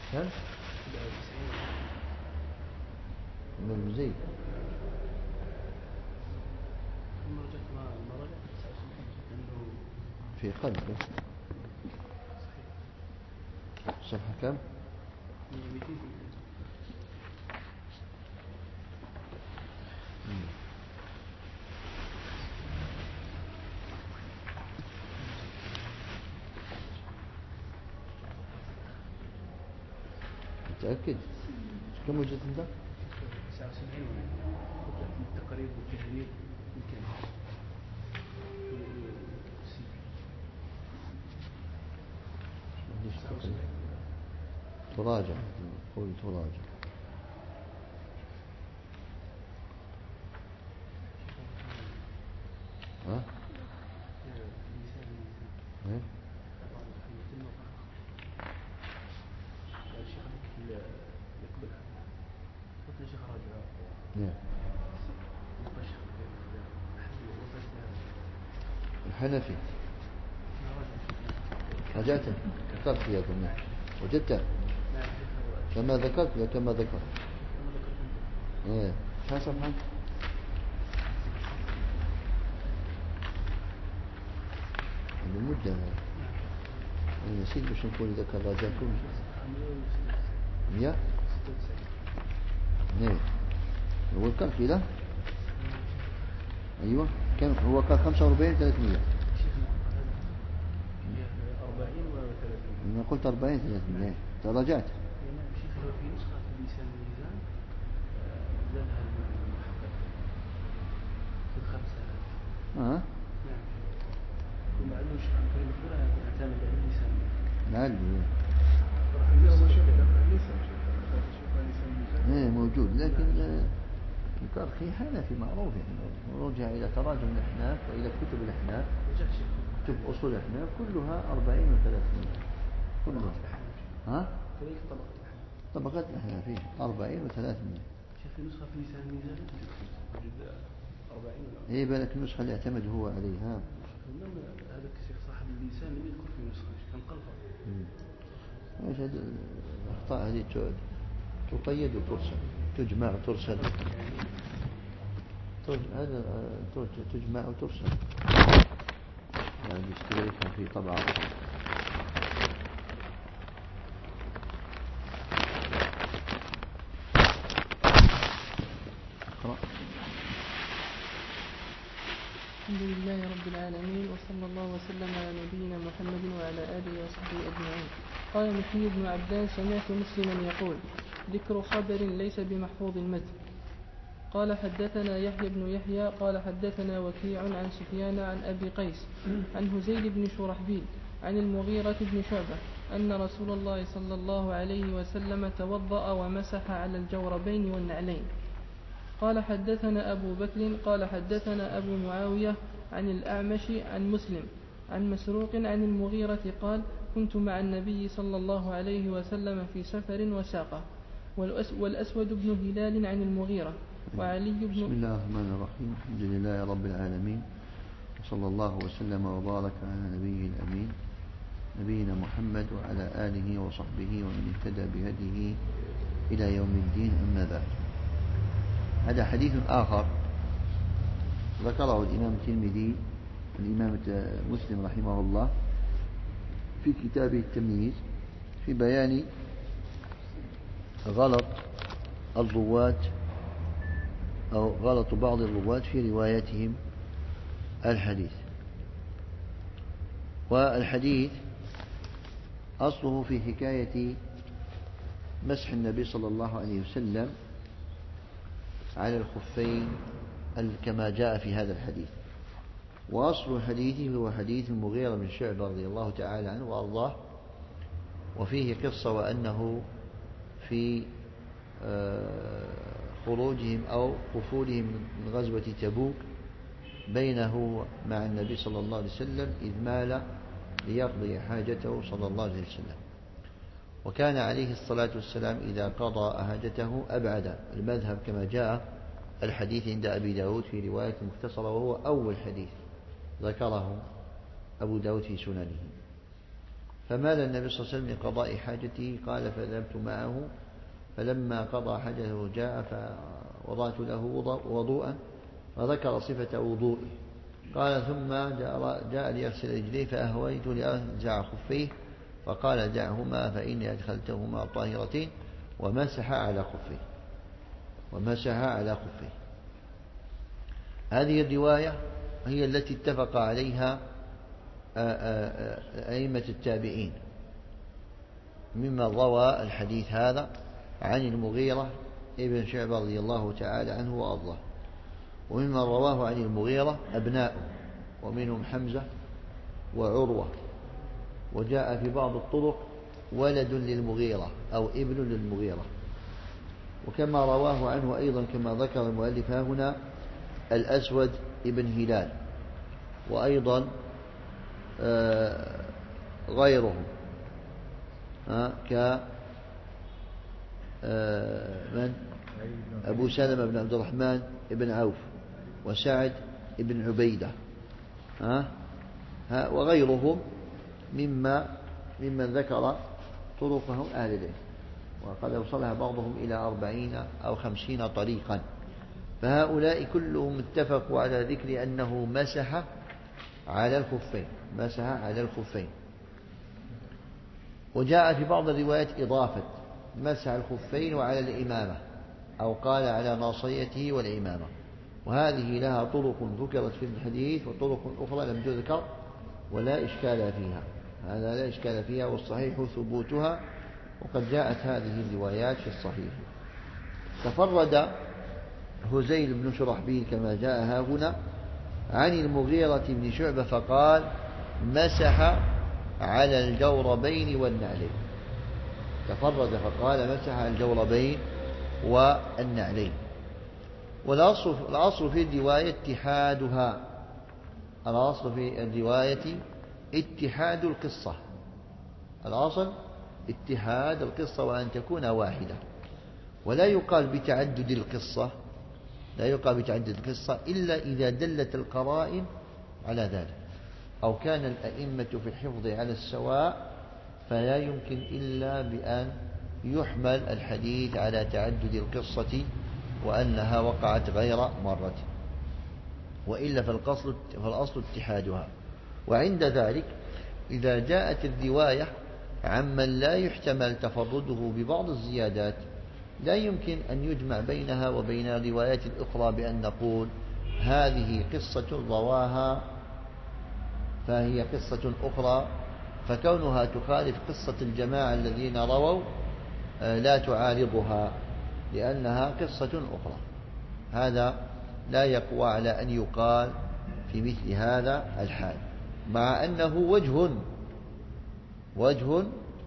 كم؟ من المزيد في قلبه. صفحة كم؟ متأكد؟ كم وجدت انت؟ 79 التقريب والتهذيب يمكن تراجع، قول تراجع. ها؟ ايه؟ نعم. الحنفي رجعته ذكرت يا ابني وجدته كما ذكرت لا كما ذكرت. ايه كم صفحة؟ المدة أنا نسيت باش نقول إذا كان راجعكم 100. نعم هو الكرخي لا. أيوة كم هو كان 45 300. أنا قلت 40 300 تراجعت. في نسخة في لسان الميزان زادها المحقق في الخمسة. نعم ومع أنه الشيخ عبد الكريم الأخيرة يعتمد على اللسان. نعم ايه موجود لكن الكرخي حنفي معروف يعني رجع إلى تراجم الأحناف وإلى كتب الأحناف كتب أصول الأحناف كلها 40 و300 كلها. ها؟ طبقات الأحناف 40 و300. شيخ في نسخة في لسان الميزان موجود 40 ولا؟ ايه بالك النسخة اللي اعتمد هو عليها. هذا الشيخ صاحب اللسان لم يذكر في نسخة كان قلبه. ايش هذه الأخطاء هذه تقيد وترسل تجمع وترسل. هذا تجمع وترسل يعني بيشتريها في طبعة. الحمد لله رب العالمين وصلى الله وسلم على نبينا محمد وعلى آله وصحبه أجمعين. قال محيي بن عبدان سمعت مسلما يقول ذكر خبر ليس بمحفوظ المتن. قال حدثنا يحيى بن يحيى قال حدثنا وكيع عن سفيان عن أبي قيس عن هزيل بن شرحبيل عن المغيرة بن شعبة أن رسول الله صلى الله عليه وسلم توضأ ومسح على الجوربين والنعلين. قال حدثنا أبو بكر قال حدثنا أبو معاوية عن الأعمش عن مسلم عن مسروق عن المغيرة قال كنت مع النبي صلى الله عليه وسلم في سفر وساقه والأسود بن هلال عن المغيرة وعلي بن. بسم الله الرحمن الرحيم. الحمد لله رب العالمين وصلى الله وسلم وبارك على نبيه الأمين نبينا محمد وعلى آله وصحبه ومن اهتدى بهديه إلى يوم الدين. أما بعد هذا حديث آخر ذكره الإمام الترمذي الإمام مسلم رحمه الله في كتابه التمييز في بيان غلط الرواة أو غلط بعض الرواة في روايتهم الحديث. والحديث أصله في حكاية مسح النبي صلى الله عليه وسلم على الخفين كما جاء في هذا الحديث. وأصل الحديث هو حديث المغيرة بن شعبة رضي الله تعالى عنه وأرضاه وفيه قصة وأنه في خروجهم أو قفولهم من غزوة تبوك بينه مع النبي صلى الله عليه وسلم إذ مال ليقضي حاجته صلى الله عليه وسلم. وكان عليه الصلاة والسلام إذا قضى حاجته أبعد المذهب كما جاء الحديث عند أبي داود في رواية مختصرة وهو أول حديث ذكره أبو داود في سننه. فمال النبي صلى الله عليه وسلم لقضاء حاجته. قال فذهبت معه، فلما قضى حاجته جاء فوضعت له وضوءا فذكر صفة وضوئه. قال ثم جاء ليغسل رجليه فأهويت لأنزع خفيه فقال دعهما فإني أدخلتهما طاهرتين، ومسح على خفيه. هذه الرواية هي التي اتفق عليها أئمة التابعين ممن روى الحديث هذا عن المغيرة ابن شعبة رضي الله تعالى عنه وأرضاه، وممن رواه عن المغيرة أبناؤه ومنهم حمزة وعروة، وجاء في بعض الطرق ولد للمغيرة أو ابن للمغيرة. وكما رواه عنه أيضا كما ذكر المؤلف هنا الأسود ابن هلال، وأيضا غيرهم من أبو سلمة بن عبد الرحمن بن عوف وسعد بن عبيدة وغيرهم ممن ذكر طرقهم أهل العلم، وقد أوصلها بعضهم إلى 40 أو 50 طريقا. فهؤلاء كلهم اتفقوا على ذكر أنه مسح على الخفين. وجاء في بعض الروايات إضافة مسح الخفين وعلى الإمامة، أو قال على ناصيته والإمامة، وهذه لها طرق ذكرت في الحديث وطرق أخرى لم تذكر ولا إشكال فيها. هذا لا إشكال فيها، والصحيح ثبوتها، وقد جاءت هذه الروايات في الصحيح. تفرد هزيل بن شرحبيل كما جاء ها هنا عن المغيرة بن شعبة فقال مسح على الجوربين والنعلين. تفرد فقال مسح على الجوربين والنعلين. والأصل في الرواية اتحادها، الأصل في الرواية اتحاد القصة، الأصل اتحاد القصة وأن تكون واحدة. ولا يقال بتعدد القصة إلا إذا دلت القرائن على ذلك، أو كان الأئمة في الحفظ على السواء، فلا يمكن إلا بأن يحمل الحديث على تعدد القصة وأنها وقعت غير مرة، وإلا فالأصل اتحادها. وعند ذلك إذا جاءت الرواية عمن لا يحتمل تفرده ببعض الزيادات لا يمكن أن يجمع بينها وبين الروايات الأخرى بأن نقول هذه قصة رواها فهي قصة أخرى، فكونها تخالف قصة الجماعة الذين رووا لا تعارضها لأنها قصة أخرى. هذا لا يقوى على أن يقال في مثل هذا الحال، مع أنه وجه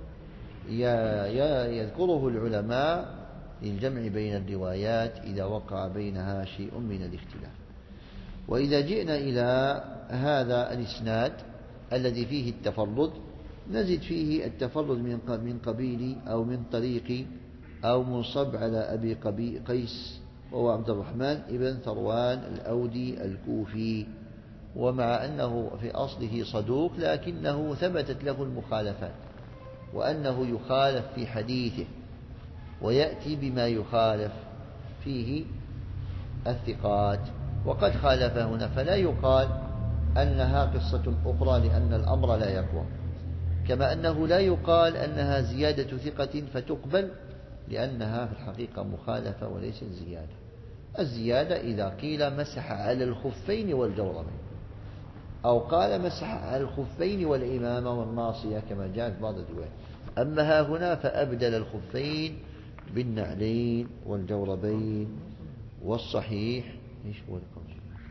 يذكره العلماء للجمع بين الروايات إذا وقع بينها شيء من الاختلاف. وإذا جئنا إلى هذا الإسناد الذي فيه التفرد نجد فيه التفرد من قبيل أو من طريق أو منصب على أبي قيس وهو عبد الرحمن ابن ثروان الأودي الكوفي، ومع أنه في أصله صدوق لكنه ثبتت له المخالفات، وأنه يخالف في حديثه ويأتي بما يخالف فيه الثقات، وقد خالف هنا، فلا يقال أنها قصة أخرى لأن الأمر لا يقوى، كما أنه لا يقال أنها زيادة ثقة فتقبل لأنها في الحقيقة مخالفة وليست زيادة. الزيادة إذا قيل مسح على الخفين والجوربين، أو قال مسح على الخفين والإمامة والناصية كما جاء في بعض الروايات. أما ها هنا فأبدل الخفين بالنعلين والجوربين. والصحيح ايش هو القول؟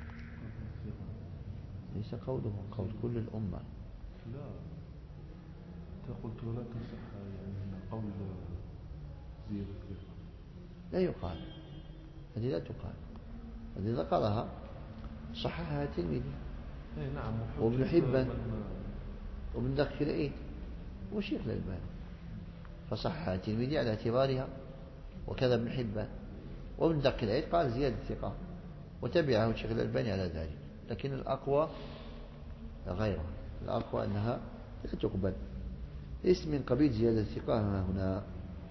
ليس قوله قول كل الأمة. لا قلت ولا تصح يعني قول زيادة لا يقال، هذه لا تقال، هذه ذكرها صححها الترمذي نعم وابن حبان وابن دقيق العيد وشيخ الألباني، فصححها الترمذي على اعتبارها، وكذا ابن حبان وابن دقيق العيد قال زيادة ثقة وتبعه الشيخ الألباني على ذلك. لكن الأقوى غيره، الأقوى أنها لا تقبل ليس من قبيل زيادة الثقة هنا.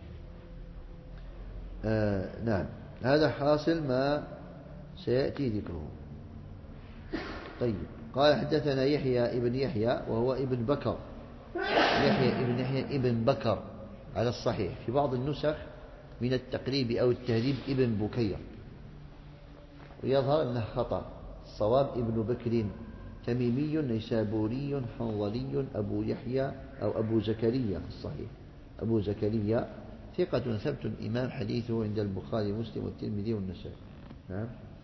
نعم، هذا حاصل ما سيأتي ذكره. طيب، قال حدثنا يحيى ابن يحيى وهو ابن بكر، يحيى ابن يحيى ابن بكر على الصحيح، في بعض النسخ من التقريب أو التهذيب ابن بكير، ويظهر أنه خطأ. الصواب ابن بكر، تميمي نيسابوري حنظلي أبو يحيى أو أبو زكريا الصحيح، أبو زكريا ثقة ثبت إمام، حديثه عند البخاري ومسلم والترمذي والنسائي. نعم.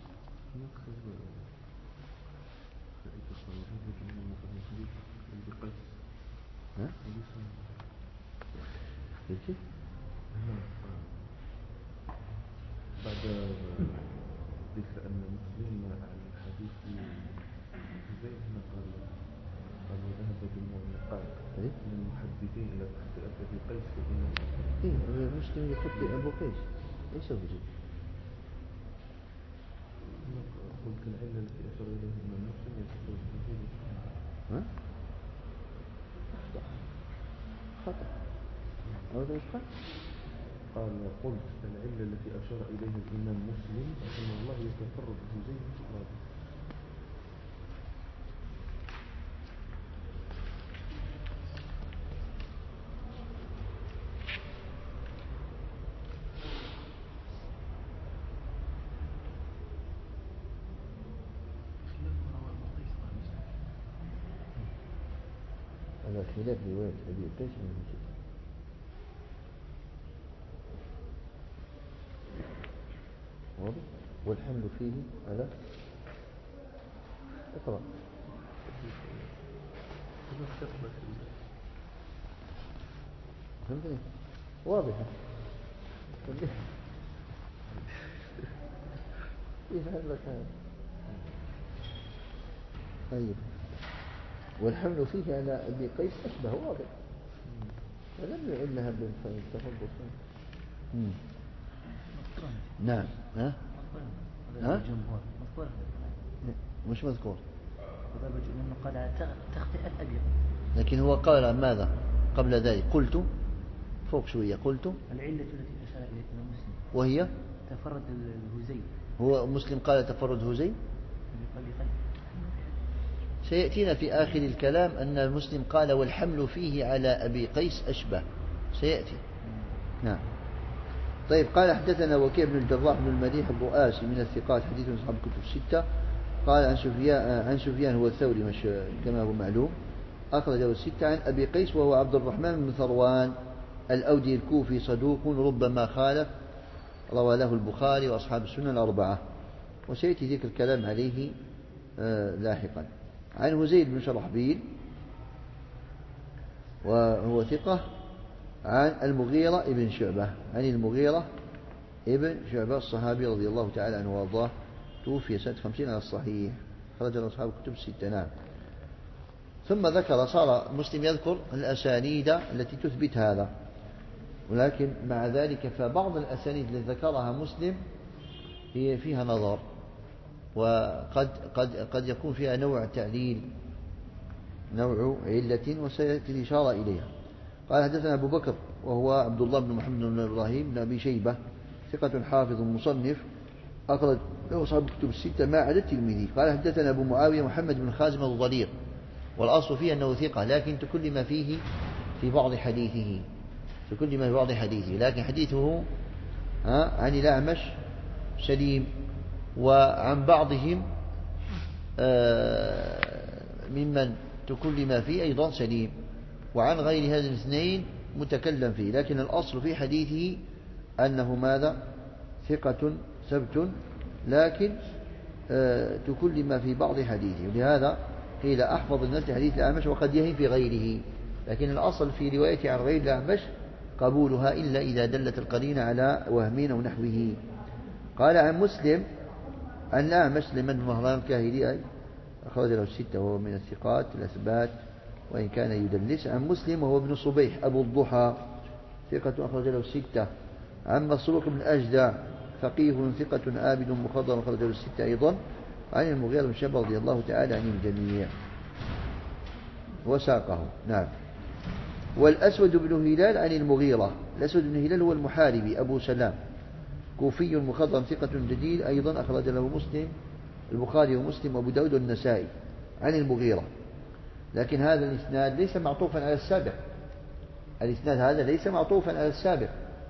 بعد ذكر أن مسلم عن الحديث زي ما قال وذهب بالمعلقات من المحدثين إلى تخطئة أبي قيس وإن مسلم يخطئ أبو قيس ليس بجد. قلت العلة التي أشار إليها من مسلم يتفرد بذلك. خطأ أو ذلك. قال قلت العلة التي أشار إليها الإمام مسلم أن الله يتفرد بزيد الإفراد. على خلاف رواية أبي قيس من مسلم. واضح؟ والحمل فيه على اقرأ. فهمتني؟ واضحة. يفعل لك هذا. طيب، والحمل فيه على أبي قيس أشبه، واضح، فلم يعلها بالتفضل. نعم. ها؟ مش مذكور، قال تخطئة أبي، لكن هو قال ماذا قبل ذلك؟ قلت فوق شوية، قلت العلة التي أشار إليها مسلم وهي تفرد الهزيل. هو مسلم قال تفرد هزيل. سيأتينا في آخر الكلام أن مسلم قال والحمل فيه على أبي قيس أشبه، سيأتي. نعم. طيب، قال حدثنا وكيع بن الجراح بن المليح الرؤاسي من الثقات، حديث أصحاب الكتب الستة. قال عن سفيان هو الثوري مش كما هو معلوم، أخرجه الستة. عن أبي قيس وهو عبد الرحمن بن ثروان الأودي الكوفي، صدوق ربما خالف، روى له البخاري وأصحاب السنن الأربعة، وسيأتي ذكر الكلام عليه لاحقا. عن هزيل بن شرحبيل وهو ثقة. عن المغيرة ابن شعبة، عن المغيرة ابن شعبة الصحابي رضي الله تعالى عنه وارضاه، توفي سنة 50 على الصحيح، خرج له أصحاب الكتب الستة. نعم. ثم ذكر، صار مسلم يذكر الأسانيد التي تثبت هذا، ولكن مع ذلك فبعض الأسانيد التي ذكرها مسلم هي فيها نظر، وقد يكون فيها نوع تعليل، نوع علة، وسيأتي الإشارة إليها. قال حدثنا أبو بكر وهو عبد الله بن محمد بن إبراهيم بن أبي شيبة، ثقة حافظ مصنف، أخرج له أصحاب الكتب الستة ما عدا الترمذي. قال حدثنا أبو معاوية محمد بن خازم الضرير، والأصل فيه أنه ثقة، لكن تكلم فيه في بعض حديثه، لكن حديثه عن الأعمش سليم، وعن بعضهم ممن تكلم فيه أيضا سليم، وعن غير هذه الاثنين متكلم فيه، لكن الأصل في حديثه أنه ماذا؟ ثقة ثبت، لكن تكلم في بعض حديثه، ولهذا قيل أحفظ الناس حديث الأعمش، وقد يهم في غيره، لكن الأصل في روايته عن غير الأعمش قبولها إلا إذا دلت القرينة على وهمين أو نحوه. قال عن مسلم عن الأعمش سليمان بن مهران الكاهلي، أخرج له الستة وهو من الثقات الأثبات وإن كان يدلس. عن مسلم وهو ابن صبيح أبو الضحى، ثقة أخرج له الستة. عن مسروق بن أجدع، فقيه ثقة آبد مخضر، أخرج له الستة أيضا. عن المغيرة بن شعبة رضي الله تعالى عن الجميع وساقه. نعم. والأسود بن هلال عن المغيرة. الأسود بن هلال هو المحاربي أبو سلام، كوفي مخضرم ثقة جديد، أيضا أخرج له مسلم البخاري ومسلم وأبو داود والنسائي عن المغيرة. لكن هذا الإسناد ليس معطوفا على السابق، الإسناد هذا ليس معطوفا على السابق،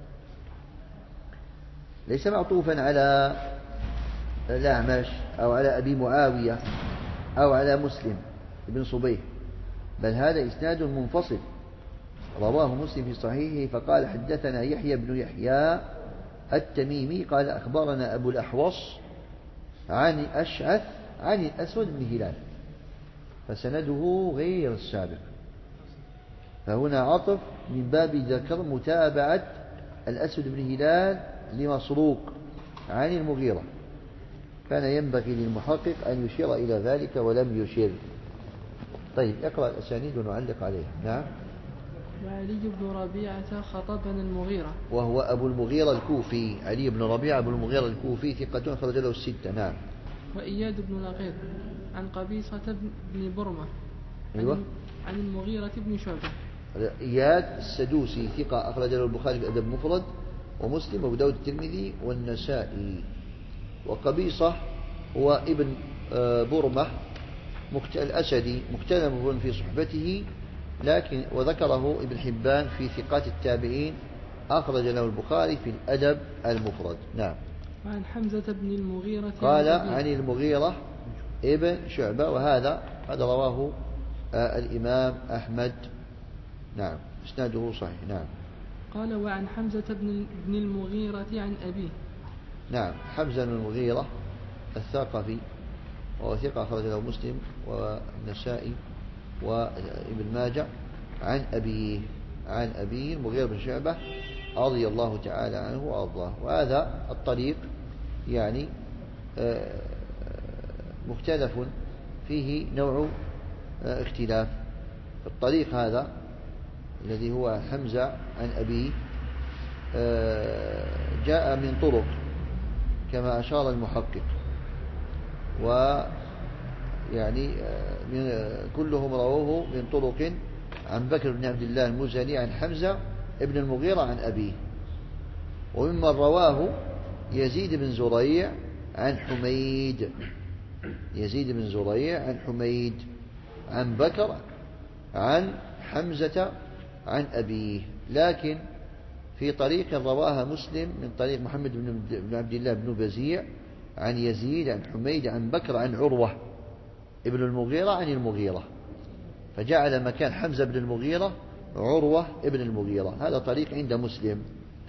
ليس معطوفا على الأعمش أو على أبي معاوية أو على مسلم بن صبيح، بل هذا إسناد منفصل رواه مسلم في صحيحه فقال حدثنا يحيى بن يحيى التميمي قال أخبرنا أبو الأحوص عن أشعث عن الأسود بن هلال، فسنده غير السابق. فهنا عطف من باب ذكر متابعة الأسود بن هلال لمسروق عن المغيرة، كان ينبغي للمحقق أن يشير إلى ذلك ولم يشير. طيب اقرأ الأسانيد ونعلق عليها. نعم. وعلي بن ربيعة خطبنا المغيرة، وهو أبو المغيرة الكوفي، علي بن ربيعة أبو المغيرة الكوفي ثقة أخرج له الستة. نعم. وإياد بن لقيط عن قبيصة بن برمة أيوة. عن المغيرة بن شعبة. إياد السدوسي ثقة أخرج له البخاري في أدب مفرد ومسلم وأبو داود الترمذي والنسائي. وقبيصة هو ابن برمة الأسدي مختلف في صحبته، لكن وذكره ابن حبان في ثقات التابعين، أخرج له البخاري في الأدب المفرد. نعم. وعن حمزة بن المغيرة قال عن المغيرة ابن شعبة، وهذا رواه الإمام أحمد. نعم إسناده صحيح. نعم. قال وعن حمزة بن المغيرة عن أبيه. نعم. حمزة بن المغيرة الثقفي وهو ثقة أخرج له مسلم والنسائي وابن ماجه عن أبيه المغيرة بن شعبة رضي الله تعالى عنه وأرضاه. وهذا الطريق يعني مختلف فيه نوع اختلاف. الطريق هذا الذي هو حمزة عن أبيه جاء من طرق كما أشار المحقق، ويعني كلهم رووه من طرق عن بكر بن عبد الله المزني عن حمزة ابن المغيرة عن أبيه. وممن رواه يزيد بن زريع عن حميد، عن بكر عن حمزة عن أبيه. لكن في طريق رواها مسلم من طريق محمد بن عبد الله بن بزيع عن يزيد عن حميد عن بكر عن عروة ابن المغيرة عن المغيرة، فجعل مكان حمزة بن المغيرة عروة ابن المغيرة. هذا طريق عند مسلم،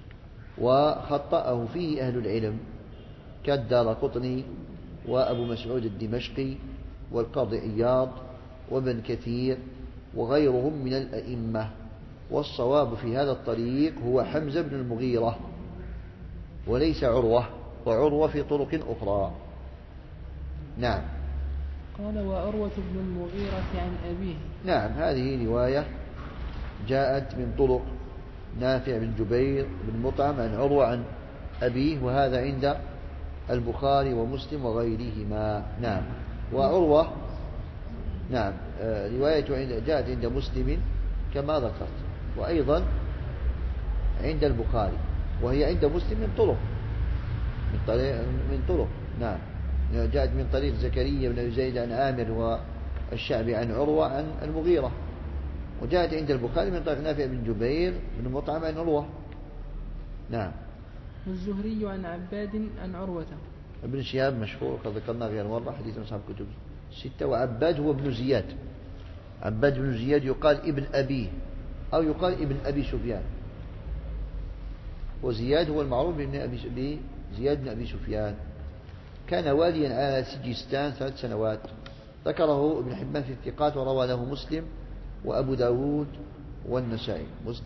وخطأه فيه أهل العلم كالدارقطني وأبو مسعود الدمشقي والقاضي عياض وابن كثير وغيرهم من الأئمة. والصواب في هذا الطريق هو حمزة بن المغيرة وليس عروة، وعروة في طرق أخرى. نعم. قال وعروة بن المغيرة عن أبيه. نعم. هذه رواية جاءت من طرق نافع بن جبير بن مطعم عن عروة عن أبيه، وهذا عند البخاري ومسلم وغيرهما. نعم. وعروة نعم رواية جاءت عند مسلم كما ذكرت، وأيضا عند البخاري، وهي عند مسلم من طرق. نعم. جاءت من طريق زكريا بن زيد عن عامر والشعبي عن عروة عن المغيرة، وجاءت عند البخاري من طريق نافع بن جبير بن مطعم عن عروة. نعم. والزهري عن عباد عن عروة. ابن شهاب مشهور وقد ذكرنا غير مرة، حديث من أصحاب كتب الستة. وعباد هو ابن زياد، عباد بن زياد يقال ابن أبيه أو يقال ابن أبي سفيان، وزياد هو المعروف بزياد بن أبي سفيان. كان واليا على سجستان 3 سنوات، ذكره ابن حبان في الثقات وروى له مسلم وأبو داود والنسائي.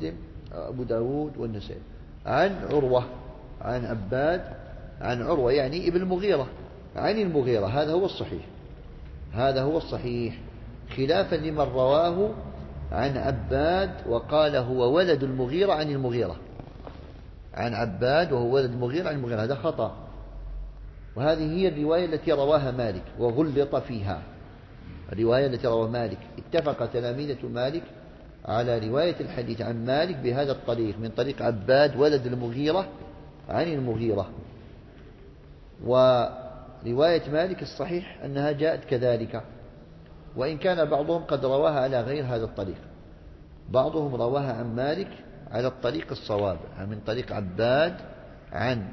عن عروة عن عباد عن عروة يعني ابن المغيرة عن المغيرة. هذا هو الصحيح خلافا لمن رواه عن عباد وقال هو ولد المغيرة عن المغيرة، عن عباد وهو ولد المغيرة عن المغيرة، هذا خطأ. وهذه هي الرواية التي رواها مالك وغلط فيها، الرواية التي رواه مالك. اتفق تلاميذة مالك على رواية الحديث عن مالك بهذا الطريق من طريق عباد ولد المغيرة عن المغيرة. ورواية مالك الصحيح أنها جاءت كذلك، وإن كان بعضهم قد رواها على غير هذا الطريق. بعضهم رواها عن مالك على الطريق الصواب من طريق عباد عن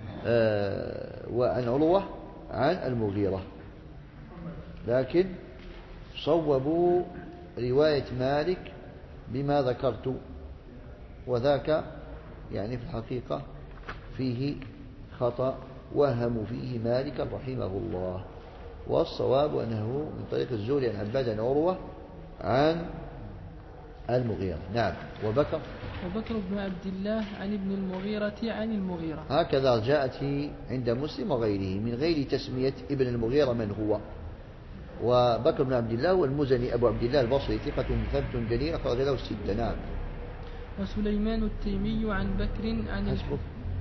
وعن عروة عن المغيرة، لكن صوبوا رواية مالك بما ذكرت، وذاك يعني في الحقيقة فيه خطأ وهم فيه مالك رحمه الله، والصواب أنه من طريق الزهري عن عباد عن عروة عن المغيرة. نعم. وبكر بن عبد الله عن ابن المغيرة عن المغيرة، هكذا جاءت عند مسلم وغيره من غير تسمية ابن المغيرة من هو. وبكر بن عبد الله والمزني أبو عبد الله البصري ثقة ثبت جليل أخرج له الستة. نعم. وسليمان التيمي عن بكر عن حسبه.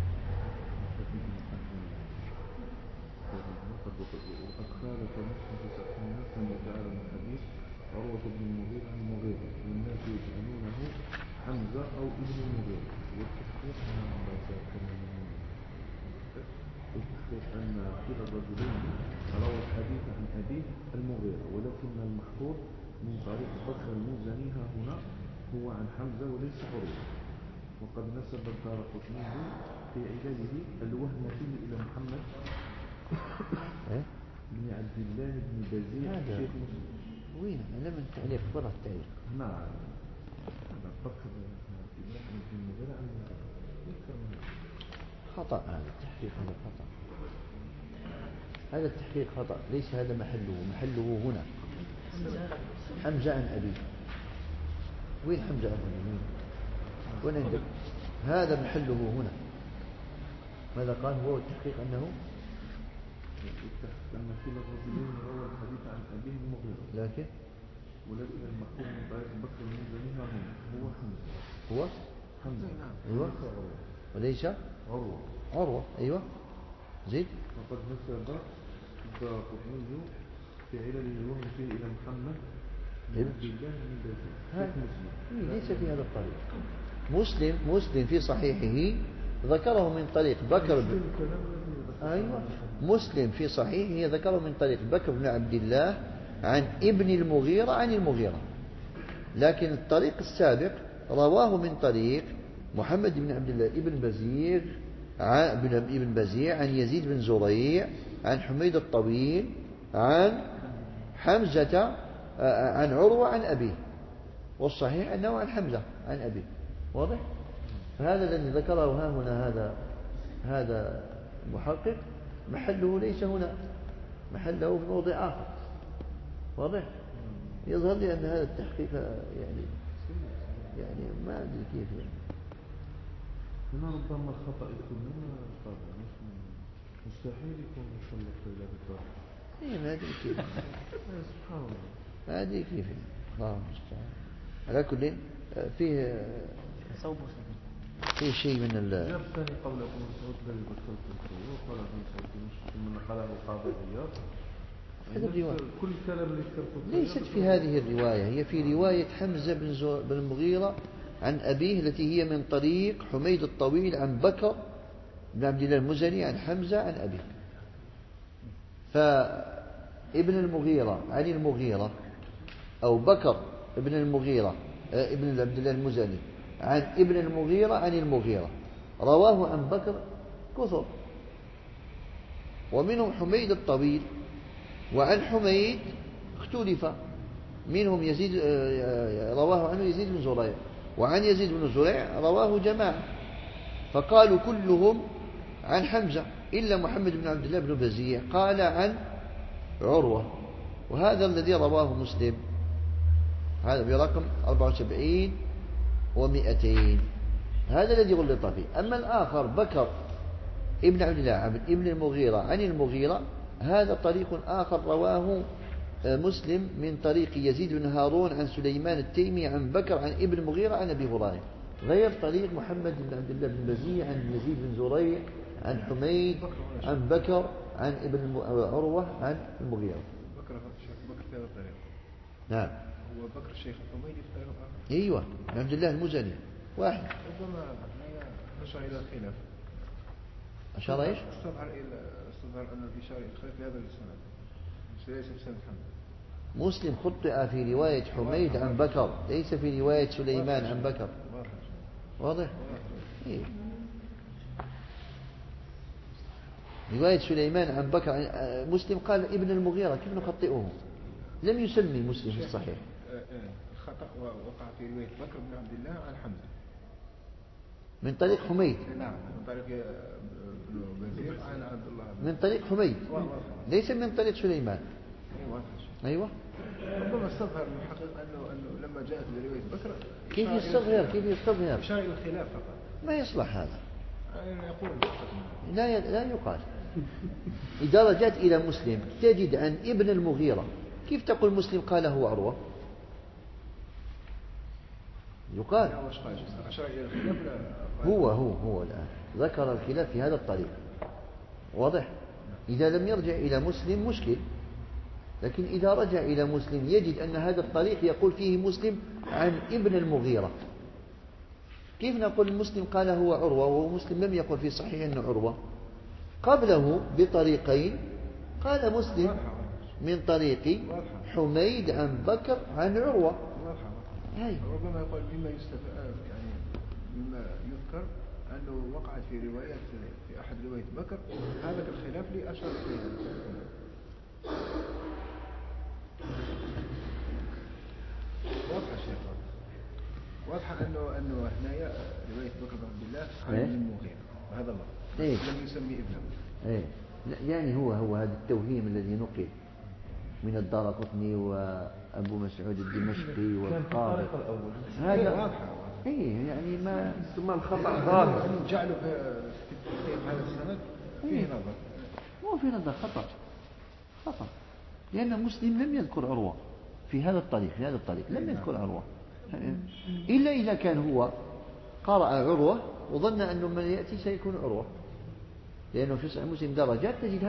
وقد خالف مسلم في صحيح الناس من تعالى من حديث عروة بن المغيرة عن المغيرة والناس يجعلونه حمزة أو ابن المغيرة. والتحقيق أن كلا الرجلين روى الحديث عن أبيه المغيرة، ولكن المحفوظ من طريق بكر المزني ها هنا هو عن حمزة وليس عروة. وقد نسب الدارقطني في علاجه الوهم فيه إلى محمد بن عبد الله بن بزيع شيخ مسلم. وين لم تعليق برا التاريخ؟ نعم. هذا بكر بن المغيرة عن خطأ. هذا التحقيق هذا خطأ. هذا التحقيق خطأ، ليس هذا محله هنا. حمزة عن أبيه. وين حمزة عن أبيه؟ وين عندك؟ هذا محله هنا. ماذا قال هو التحقيق أنه أن كلا الرجلين روى الحديث عن أبيه المغيرة، ولكن المحفوظ من طريق بكر المزني ها هنا هو حمزة. هو حمزة. أيوة. وليس عروة. أيوة. زيد. وقد نسب الدارقطني في علل الوهم فيه إلى محمد بن عبد الله بن بزيع مسلم. ليس في هذا الطريق. مسلم في صحيحه ذكره من طريق بكر بن أيوة. مسلم في صحيحه ذكره من طريق بكر بن عبد الله عن ابن المغيرة عن المغيرة، لكن الطريق السابق رواه من طريق محمد بن عبد الله ابن بزيع عن يزيد بن زريع عن حميد الطويل عن حمزة عن عروة عن أبيه، والصحيح أنه عن حمزة عن أبيه. واضح؟ فهذا الذي ذكره ها هنا هذا المحقق محله ليس هنا، محله في موضع آخر. واضح؟ يظهر لي أن هذا التحقيق يعني ما أدري كيف يعني. هنا ربما الخطأ يكون هنا طبعا مستحيل يكون مسلط إلى بالضبط. ما أدري كيف. سبحان الله. ما أدري كيف. الله المستعان. على كل فيه شيء من جاب ثاني قول ابن مسعود الذي ذكرته وقال ابن مسعود ثم نقله القاضي عياض. هذا الرواية كل كلام اللي ذكرته ليست في هذه الرواية، هي في رواية حمزة بن المغيرة عن أبيه التي هي من طريق حميد الطويل عن بكر بن عبد الله المزني عن حمزة عن أبيه. فابن المغيرة عن المغيرة أو بكر ابن المغيرة ابن عبد الله المزني عن ابن المغيرة عن المغيرة رواه عن بكر كثر، ومنهم حميد الطويل، وعن حميد اختلف، منهم يزيد رواه عنه يزيد بن زريع، وعن يزيد بن زريع رواه جماعة، فقالوا كلهم عن حمزة إلا محمد بن عبد الله بن بزيع قال عن عروة، وهذا الذي رواه مسلم، هذا برقم 74 و200، هذا الذي غلط فيه. أما الآخر بكر ابن عبد الله ابن المغيرة عن المغيرة، هذا طريق آخر رواه مسلم من طريق يزيد بن هارون عن سليمان التيمي عن بكر عن ابن المغيرة عن أبي هريرة، غير طريق محمد بن عبد الله بن بزيع عن يزيد بن زريع عن حميد عن بكر عن ابن عروة عن المغيرة. بكر في هذا الطريق. نعم. هو بكر الشيخ الحميدي في طريق آخر. أيوة بن عبد الله المزني واحد. ربما أشار إلى الخلاف. أشار إيش؟ استظهر أن الإشارة إلى الخلاف في هذا السند ليس في سند حمد. مسلم خطئ في رواية حميد عن بكر، ليس في رواية سليمان عن بكر. واضح؟ إيه. رواية سليمان عن بكر مسلم قال ابن المغيرة، كيف نخطئه؟ لم يسمي مسلم في الصحيح. الخطأ وقع في رواية بكر بن عبد الله عن حمزة من طريق حميد. نعم من طريق ابن بزير عن عبد الله من طريق حميد ليس من طريق سليمان. أيوة. ربما استظهر المحقق أنه لما جاءت برواية بكر كيف يستظهر؟ إشارة إلى الخلاف فقط. ما يصلح هذا. يقول لا يقال. إذا رجعت إلى مسلم تجد عن ابن المغيرة، كيف تقول مسلم قاله عروة؟ يقال هو الآن ذكر الخلاف في هذا الطريق. واضح؟ إذا لم يرجع إلى مسلم مشكل، لكن إذا رجع إلى مسلم يجد أن هذا الطريق يقول فيه مسلم عن ابن المغيرة. كيف نقول مسلم قال هو عروة ومسلم لم يقل في صحيح أنه عروة؟ قبله بطريقين قال مسلم من طريق حميد عن بكر عن عروة. ربما يقول مما يستفاد يعني مما يذكر أنه وقعت في رواية في أحد رواية بكر هذا الخلاف لي أشار إليه. واضح أنه هنا رواية بكر بن عبد الله عن المغيرة وهذا الله لم يسمي ابنه. يعني هو هذا التوهيم الذي نقل من الدارقطني وأبو مسعود الدمشقي والقاضي هذا واضح. يعني ما ثم الخطأ ظاهر جعله في هذا السند فيه نظر. مو في نظر خطأ لأن مسلم لم يذكر عروة في هذا الطريق لم يذكر عروة إلا إذا كان هو قرأ عروة وظن أنه من يأتي سيكون عروة، لأنه في صحيح مسلم درجات تجد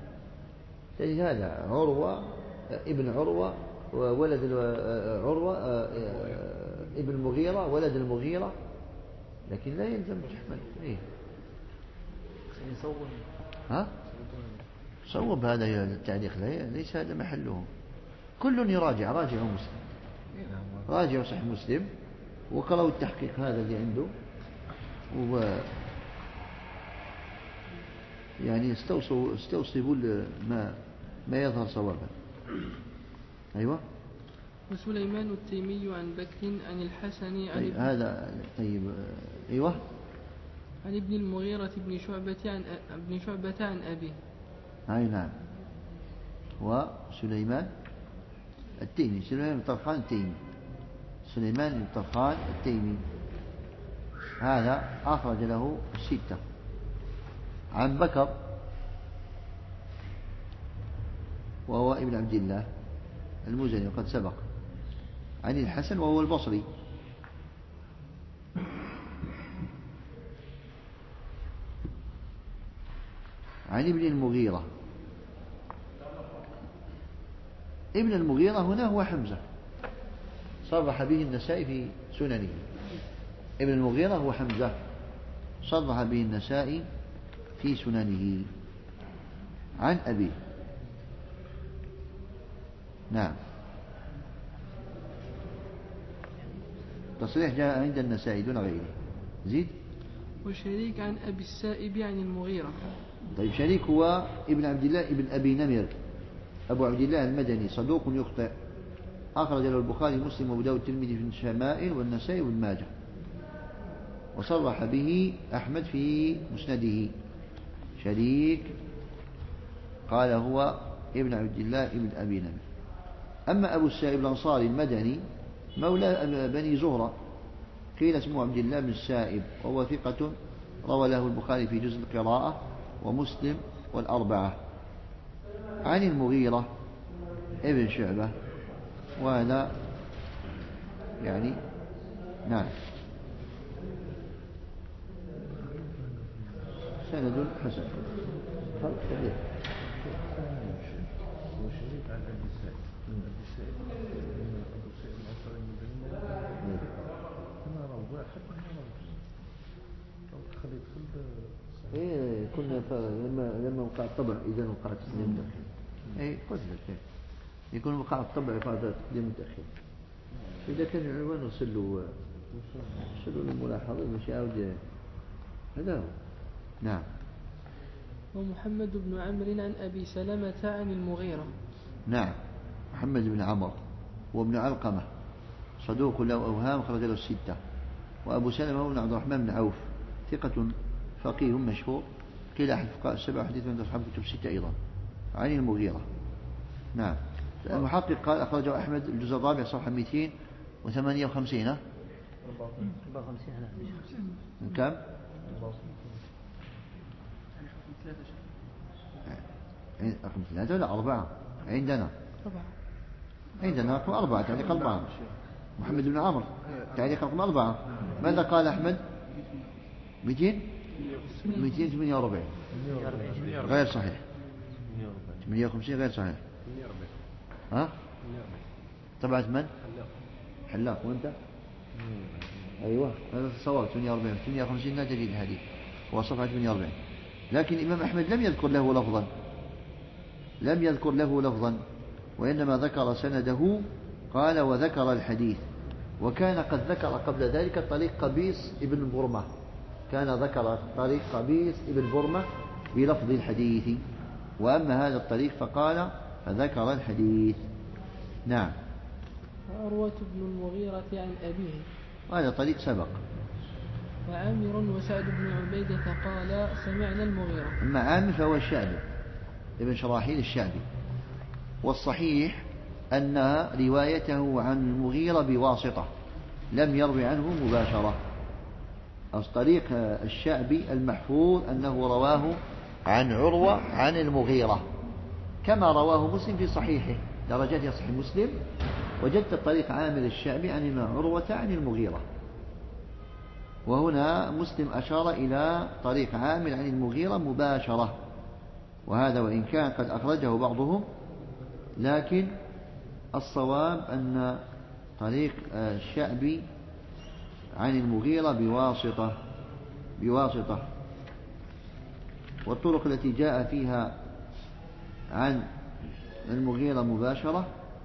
هذا عروة ابن عروة وولد عروة ابن المغيرة ولد المغيرة، لكن لا يلزم تحمل. صوب هذا التعليق ليس هذا محله. كل راجع مسلم، راجع صحيح مسلم وقرأوا التحقيق هذا اللي عنده يعني استوصبوا ما يظهر صوابا. أيوة. وسليمان التيمي عن بكر عن الحسن عن هذا طيب. أيوة. عن ابن المغيرة بن شعبة عن أبيه. نعم. وسليمان التيمي سليمان بن طرخان التيمي هذا أخرج له 6. عن بكر وهو ابن عبد الله المزني وقد سبق. عن الحسن وهو البصري. عن ابن المغيرة. ابن المغيرة هنا هو حمزة، صرح به النسائي في سننه. ابن المغيرة هو حمزة، صرح به النسائي في سننه عن أبيه. نعم. تصريح جاء عند النسائي دون غيره. زيد. وشريك عن أبي السائب عن المغيرة. طيب شريك هو ابن عبد الله ابن أبي نمر أبو عبد الله المدني، صدوق يخطئ، أخرج له البخاري مسلم وأبو داود الترمذي في الشمائل والنسائي وابن ماجه، وصرح به أحمد في مسنده. شريك قال هو ابن عبد الله ابن أبي نمر. أما أبو السائب الأنصاري المدني مولى بني زهرة، قيل اسمه عبد الله بن السائب، وهو ثقة، روى له البخاري في جزء القراءة ومسلم والأربعة. عن المغيرة ابن شعبة، وهذا يعني نعم سند حسن. وشهيد عن أبي سعيد. أبي سعيد أبو سعيد الأنصاري المدني كما راه واحد ما نعرفش لو دخل يدخل إيه كنا لما وقع الطبع إذا وقع تقديم متأخر. إيه قلت لك يكون وقع الطبع بعد تقديم متأخر. إذا كان العنوان وصلوا للملاحظين مش عاود هذا هو. نعم. ومحمد بن عمرو عن أبي سلمة عن المغيرة. نعم محمد بن عمرو وابن علقمة صدوق له أوهام خرج له الستة. وأبو سلمة بن عبد الرحمن بن عوف ثقة فقيه مشهور كلا أحد الفقهاء السبع حديث من أصحاب كتب الستة أيضا عن المغيرة. نعم. المحقق قال أخرجه أحمد الجزء الرابع صفحة 258. 54 من كم؟ رقم 3 ولا 4 عندنا؟ 4 عندنا رقم 4 تعليق 4 محمد بن عمرو تعليق رقم 4. ماذا قال أحمد؟ 248 غير صحيح. 58 غير صحيح. ها؟ طبعت من؟ حلاق. وانت؟ أيوة هذا الصواب 58 لا تجد الحديث هو صفحة 48. لكن الإمام أحمد لم يذكر له لفظا وإنما ذكر سنده. قال وذكر الحديث. وكان قد ذكر قبل ذلك طريق قبيس ابن برمة. كان ذكر طريق قبيس ابن برمة بلفظ الحديث. وأما هذا الطريق فذكر الحديث. نعم. وعروة بن المغيرة عن أبيه. هذا طريق سبق. وعامر وسعد بن عبيدة قال سمعنا المغيرة. أما عامر فهو الشعبي ابن شراحيل الشعبي. والصحيح أن روايته عن المغيرة بواسطة لم يروي عنه مباشرة. طريق الشعبي المحفوظ أنه رواه عن عروة عن المغيرة كما رواه مسلم في صحيحه درجات صحيح مسلم. وجدت طريق عامر الشعبي عن عروة عن المغيرة. وهنا مسلم أشار إلى طريق عامر عن المغيرة مباشرة. وهذا وإن كان قد أخرجه بعضهم لكن الصواب أن طريق الشعبي عن المغيرة بواسطة. والطرق التي جاء فيها عن المغيرة مباشرة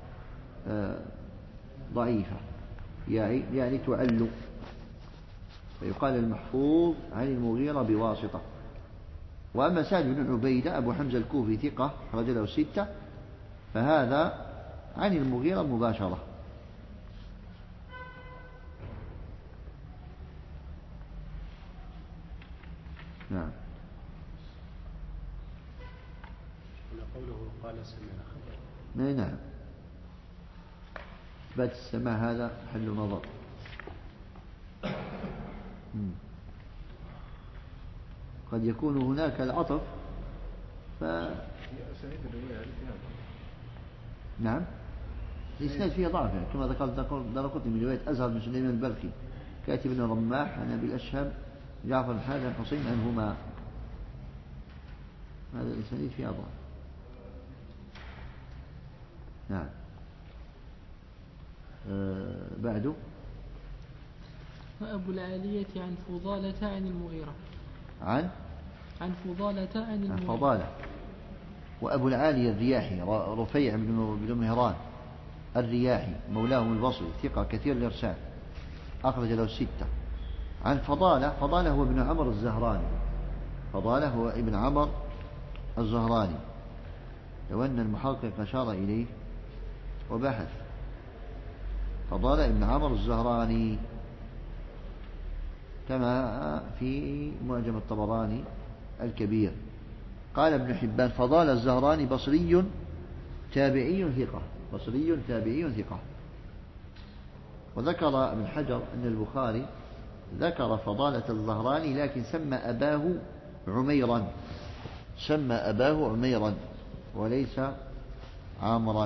ضعيفة يعني تعل. فيقال المحفوظ عن المغيرة بواسطة. وأما سعد بن عبيدة أبو حمزة الكوفي ثقة خرج له 6 فهذا عن المغيرة مباشرة. نعم. قوله قال سمعنا خبر. نعم. إثبات السماع هذا حل نظر. قد يكون هناك العطف نعم الإسناد فيه ضعف يعني كما ذكرت درقطني من رواية أزهر بن سليمان البلخي كاتب بن رماح عن أبي الأشهب جعفر بن حازم الحسين عنهما. هذا الإسناد فيه ضعف. نعم. بعده وأبو العالية عن فضالة عن المغيرة. عن فضالة عن المغيرة. فضالة. وأبو العالية الرياحي رفيع بن مهران الرياحي مولاهم البصري ثقة كثير الإرسال أخرج له 6. عن فضالة هو ابن عمر الزهراني. فضالة هو ابن عمر الزهراني لو أن المحقق أشار إليه وبحث. فضالة ابن عمر الزهراني كما في معجم الطبراني الكبير. قال ابن حبان فضالة الزهراني بصري تابعي ثقة. وذكر ابن حجر أن البخاري ذكر فضالة الزهراني لكن سمى أباه عميرا وليس عامرا.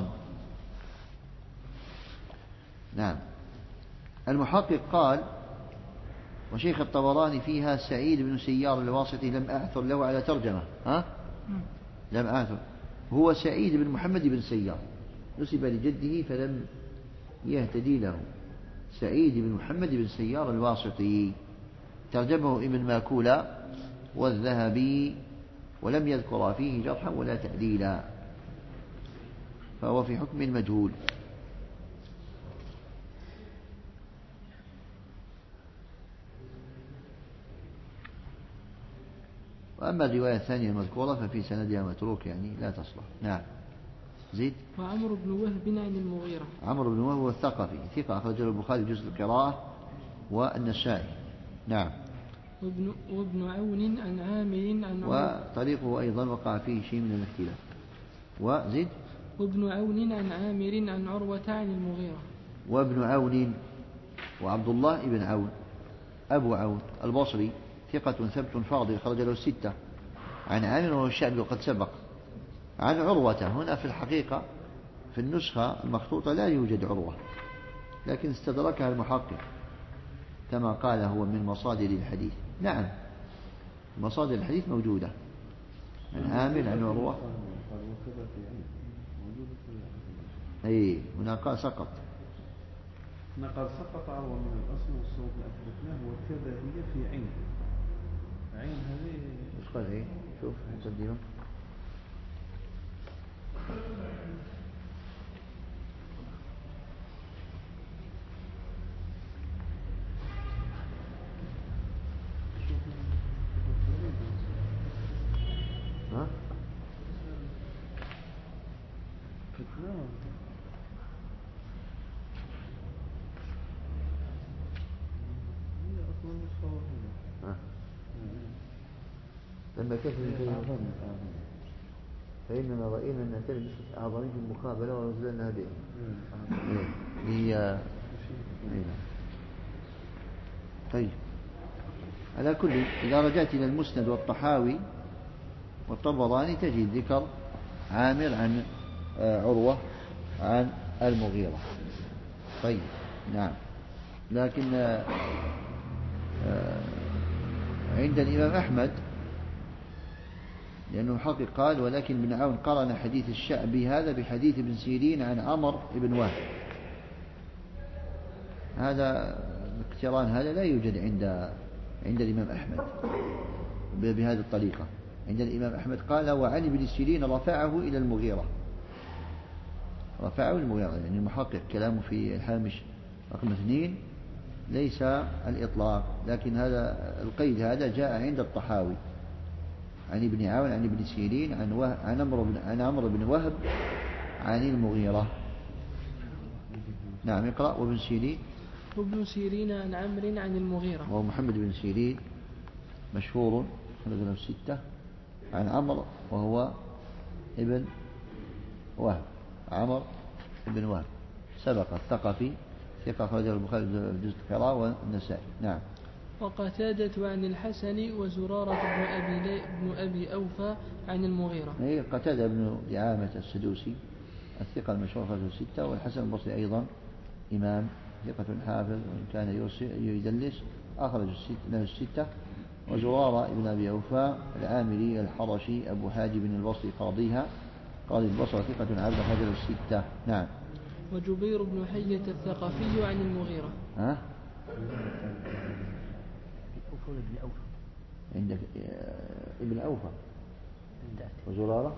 نعم. المحقق قال وشيخ الطبراني فيها سعيد بن سيار الواسطي لم أعثر له على ترجمة. لم أعثر هو سعيد بن محمد بن سيار، نسب لجده فلم يهتدي له. سعيد بن محمد بن سيار الواسطي، ترجمه ابن ماكولة والذهبي ولم يذكر فيه جرحا ولا تعديلا، فهو في حكم المجهول. وأما الرواية الثانية المذكورة ففي سندها متروك، يعني لا تصلح. نعم زيد. وعمرو بن وهب عن المغيرة. عمرو بن وهب الثقفي ثقة، أخرجه البخاري جزء القراءة والنسائي. نعم. وابن عون عن عامر عن وطريقه أيضا وقع فيه شيء من الاختلاف. وزيد. وابن عون عن عامر عن عروة عن المغيرة. وابن عون وعبد الله بن عون أبو عون البصري ثقة ثبت فاضل، خرج له الستة. عن عامر وهو الشعبي وقد سبق. عن عروة، هنا في الحقيقة في النسخة المخطوطة لا يوجد عروة، لكن استدركها المحقق كما قال هو من مصادر الحديث. نعم مصادر الحديث موجودة. عن عامر عن عروة. أي هنا قال سقط. نقل سقط عروة من الأصل، والصوت أثبتناه وكذا هي في عين. عين هذه ايش قال عين؟ شوف مقدمة. ها؟ لما كتب فإننا رأينا أن تلبس أعظمية المقابلة ونزلنا بها. هي طيب. على كل، إذا رجعت إلى المسند والطحاوي والطبراني تجد ذكر عامر عن عروة عن المغيرة. طيب نعم. لكن عند الإمام أحمد، لأنه محقق قال ولكن ابن عون قرن حديث الشعبي هذا بحديث ابن سيرين عن عمر بن وهب. هذا الاقتران هذا لا يوجد عند الإمام أحمد بهذه الطريقة. عند الإمام أحمد قال وعن ابن سيرين رفعه إلى المغيرة، رفعه المغيرة، يعني المحقق كلامه في الهامش رقم 2 ليس الإطلاق، لكن هذا القيد هذا جاء عند الطحاوي عن ابن عون عن ابن سيرين عن عمرو بن وهب عن المغيرة. نعم اقرأ. وابن سيرين. وابن سيرين عن عمرو عن المغيرة، وهو محمد بن سيرين مشهور خرج له الستة. عن عمرو وهو ابن وهب، عمرو ابن وهب سبق الثقفي ثقة، خرج البخاري جزء القراءة والنسائي. نعم. وقتادة عن الحسن وزرارة بن أبي أوفى عن المغيرة. هي قتادة بن دعامة السدوسي الثقة المشهور خرج له الستة. والحسن البصري أيضا إمام ثقة حافظ وإن كان يدلس، أخرج له الستة. وزرارة بن أبي أوفى العامري الحرشي أبو حاجب البصري قاضي البصرة ثقة عبد خرج له الستة. نعم. وجبير بن حية الثقفي عن المغيرة. ها؟ عندك ابن أوفى وزرارة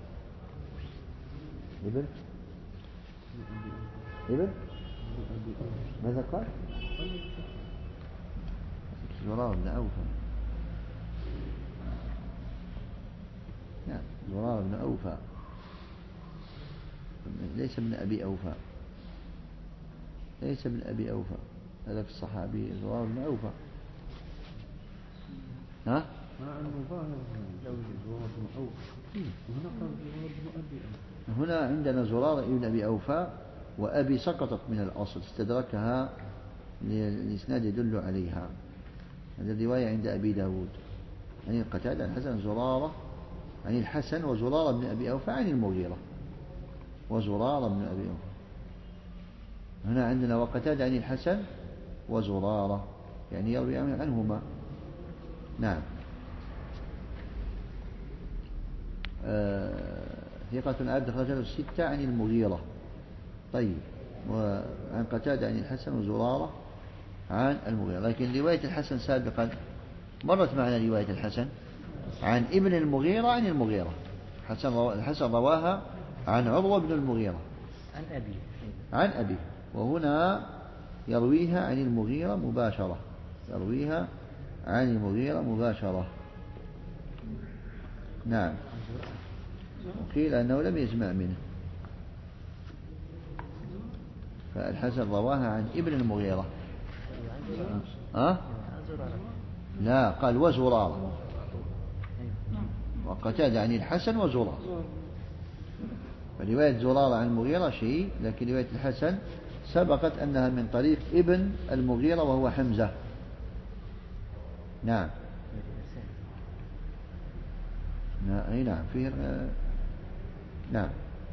ابن ماذا قال؟ زرارة بن أوفى. نعم زرارة بن أوفى ليس من أبي أوفى، ليس من أبي أوفى، هذا هذاك زرارة بن أوفى. ها؟ هنا عندنا زرارة ابن أبي أوفى وأبي سقطت من الأصل، استدركها الإسناد يدل عليها. هذه الرواية عند أبي داود عن قتادة عن الحسن زرارة عن الحسن وزرارة بن أبي أوفى عن المغيرة وزرارة بن أبي أوفى. هنا عندنا وقتادة عن الحسن وزرارة، يعني يروي عنهما. نعم. ثقة عبد أخرجه الستة عن المغيرة. طيب، وعن قتادة عن الحسن وزرارة عن المغيرة. لكن رواية الحسن سابقا مرت معنا رواية الحسن عن ابن المغيرة عن المغيرة. الحسن رواها عن عروة بن المغيرة عن أبي، وهنا يرويها عن المغيرة مباشرة، يرويها عن المغيرة مباشرة. نعم. وقيل أنه لم يسمع منه، فالحسن رواها عن ابن المغيرة. لا، قال وزرارة، وقتادة عن الحسن وزرارة. فرواية زرارة عن المغيرة شيء، لكن رواية الحسن سبقت أنها من طريق ابن المغيرة وهو حمزة. نعم. أي نعم فيه. نعم،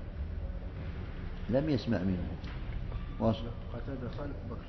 لم يسمع منه. وصل. قتادة خالف بكر.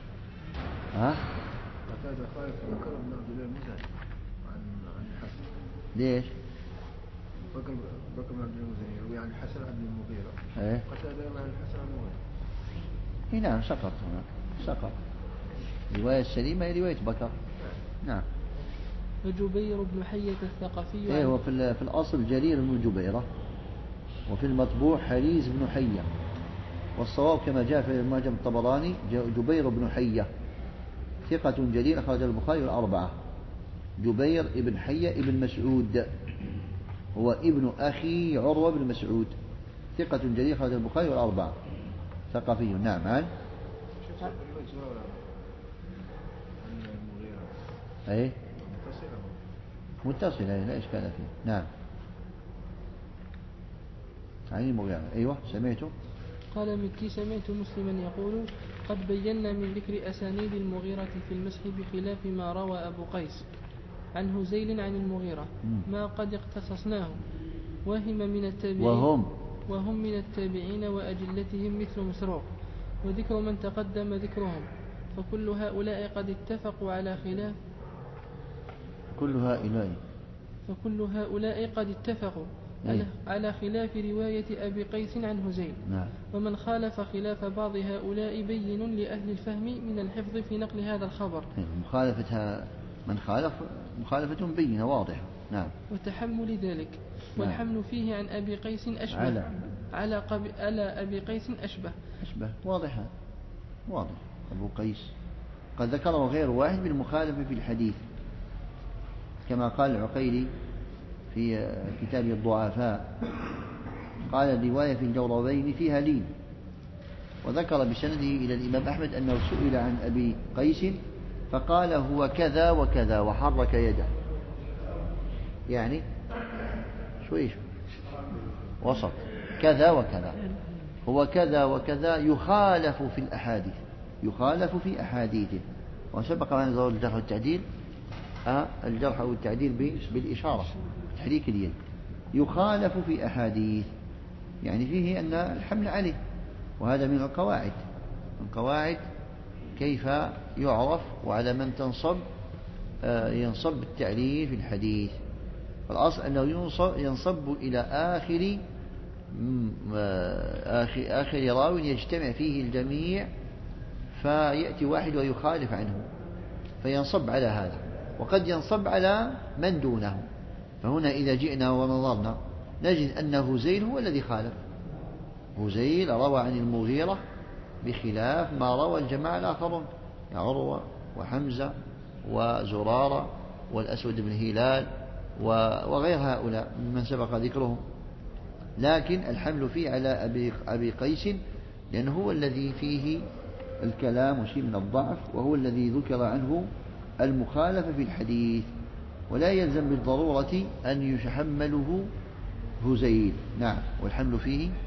قتادة خالف بكر بن عبد الله المزني عن الحسن. ليش؟ بكر بن عبد الله المزني يروي عن الحسن عن المغيرة. قتادة يروي عن الحسن عن المغيرة. اي نعم، سقط هنا، سقط. رواية السليمة هي رواية بكر. نعم. وجبير بن حية الثقفي. هو في الأصل جرير بن جبيرة، وفي المطبوع حريز بن حية، والصواب كما جاء في المعجم الطبراني جبير بن حية ثقة جليل أخرج البخاري والأربعة. جبير ابن حية ابن مسعود، هو ابن أخي عروة بن مسعود، ثقة جليل أخرج البخاري والأربعة، ثقفي. نعم. عن أي متصلة لا إشكال فيه. نعم. عن المغيرة. أيوة سمعته. قال مكي: سمعت مسلما يقول: قد بينا من ذكر أسانيد المغيرة في المسح بخلاف ما روى أبو قيس عن هزيل عن المغيرة ما قد اقتصصناه، وهم من التابعين وأجلتهم مثل مسروق، وذكر من تقدم ذكرهم، فكل هؤلاء قد اتفقوا على خلاف فكل هؤلاء قد اتفقوا على خلاف رواية أبي قيس عن هزيل. نعم. ومن خالف خلاف بعض هؤلاء بين لأهل الفهم من الحفظ في نقل هذا الخبر. مخالفتها من خالف مخالفة بينة واضحة. نعم. وتحمل ذلك. والحمل فيه عن أبي قيس أشبه على أبي قيس أشبه واضح. أبو قيس قد ذكره غير واحد بالمخالفة في الحديث، كما قال العقيلي في كتاب الضعفاء، قال الرواية في الجوربين فيها لين، وذكر بسنده إلى الإمام أحمد أنه سئل عن أبي قيس فقال هو كذا وكذا وحرك يده، يعني شويش وسط، كذا وكذا، هو كذا وكذا، يخالف في أحاديثه. وسبق أن ظهر الجرح والتعديل، الجرح أو التعديل بالإشارة تحريك اليد، يخالف في أحاديث، يعني فيه أن الحمل عليه. وهذا من القواعد كيف يعرف وعلى من ينصب التعريف في الحديث. فالأصل أنه ينصب إلى آخر راو يجتمع فيه الجميع، فيأتي واحد ويخالف عنه فينصب على هذا، وقد ينصب على من دونه. فهنا إذا جئنا ونظرنا نجد أن هزيل هو الذي خالف. هزيل روى عن المغيرة بخلاف ما روى الجماعة الآخرون، عروة وحمزة وزرارة والأسود بن هلال وغير هؤلاء ممن سبق ذكرهم. لكن الحمل فيه على أبي قيس، لأنه هو الذي فيه الكلام وشيء من الضعف، وهو الذي ذكر عنه المخالفة في الحديث، ولا يلزم بالضرورة أن يحمله هزيل. نعم. والحمل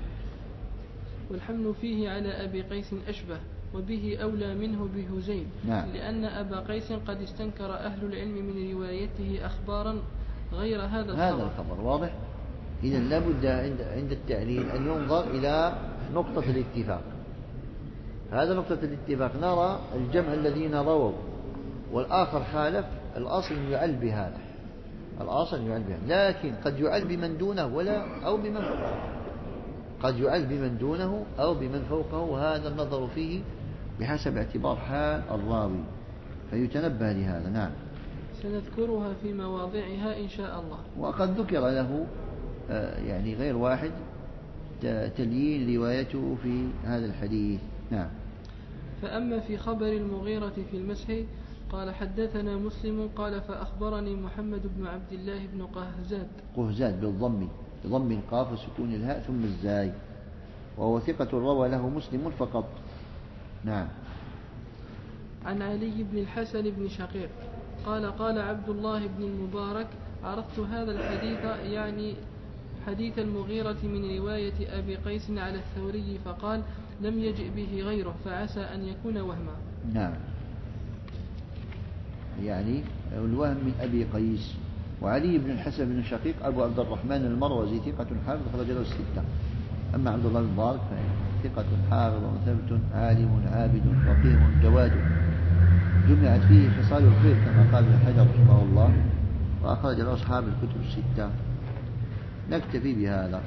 فيه على أبي قيس أشبه، وبه أولى منه بهزيل. نعم. لأن أبا قيس قد استنكر أهل العلم من روايته أخبارا غير هذا الخبر. واضح. إذا لابد عند التعليل أن ينظر إلى نقطة الاتفاق. هذا نقطة الاتفاق، نرى الجمع الذين رووا والآخر خالف، الأصل يعل بهذا، لكن قد يعل بمن دونه أو بمن فوقه. قد يعل بمن دونه أو بمن فوقه، وهذا النظر فيه بحسب اعتبار حال الراوي، فيتنبه لهذا. نعم. سنذكرها في مواضعها إن شاء الله. وقد ذكر له يعني غير واحد تليين روايته في هذا الحديث. نعم. فأما في خبر المغيرة في المسح قال حدثنا مسلم قال فأخبرني محمد بن عبد الله بن قهزاد بالضم، بضم القاف وسكون الهاء ثم الزاي، وهو ثقة روى له مسلم فقط. نعم. عن علي بن الحسن بن شقيق قال قال عبد الله بن المبارك عرضت هذا الحديث يعني حديث المغيرة من رواية أبي قيس على الثوري فقال لم يجئ به غيره فعسى أن يكون وهما. نعم، يعني الوهم من أبي قيس. وعلي بن الحسن بن شقيق أبو عبد الرحمن المروزي ثقة حافظ خرج له الستة. أما عبد الله بن المبارك ثقة حافظ وثبت عالم عابد فقيه جواد جمعت فيه خصال الخير كما قال ابن حجر رحمه الله، وأخرج له أصحاب الكتب الستة. نكتفي بهذا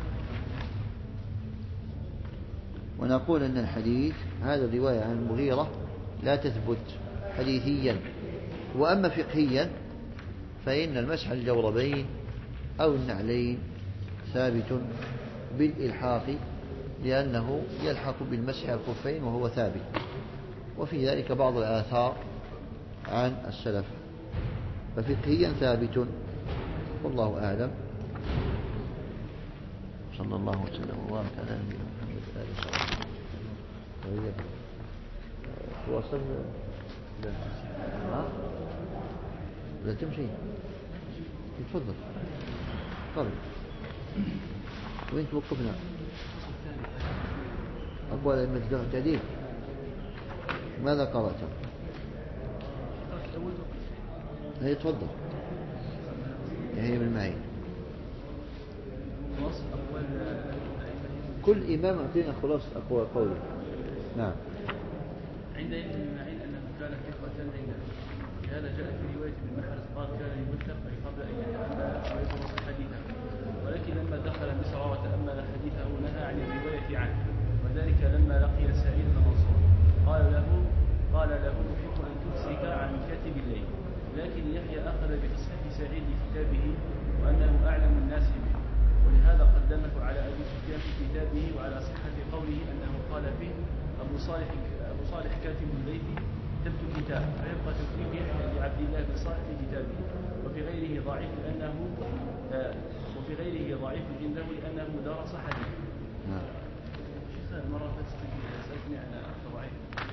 ونقول أن الحديث هذا الرواية عن المغيرة لا تثبت حديثيا، وأما فقهيا فإن المسح الجوربين أو النعلين ثابت بالإلحاق، لأنه يلحق بالمسح الخفين وهو ثابت، وفي ذلك بعض الآثار عن السلف، ففقهيا ثابت. والله أعلم. صلى الله وسلم وبارك على نبينا محمد وآله وصحبه. وصل لا تمشي. تفضل. طيب وين توقفنا؟ أقوال أئمة الجرح والتعديل. ماذا قرأت؟ هي تفضل. هي من معين. كل إمام أعطينا خلاصة أقوال قوله. نعم. عند ابن معين أنه كان ثقة عنده، هذا جاء في رواية ابن محرز قال كان يمثل قبل أن يتأمل ويدرس حديثه، ولكن لما دخل مصر وتأمل حديثه نهى عن الرواية عنه، وذلك لما لقي سعيد بن منصور قال له أحب أن تمسك عن كاتب الليل، لكن يحيى أخذ بتصحيح سعيد لكتابه وأنه أعلم الناس به، ولهذا قدمه على أبي سفيان في كتابه وعلى صحة قوله أنه قال فيه أبو صالح كاتب الليل كتبت كتاب، فيبقى تكليف يحيى لعبد الله بن صالح في كتابه، وفي غيره ضعيف عنده لأنه درس حديث. شيخ المرة سألتني عن ضعيف.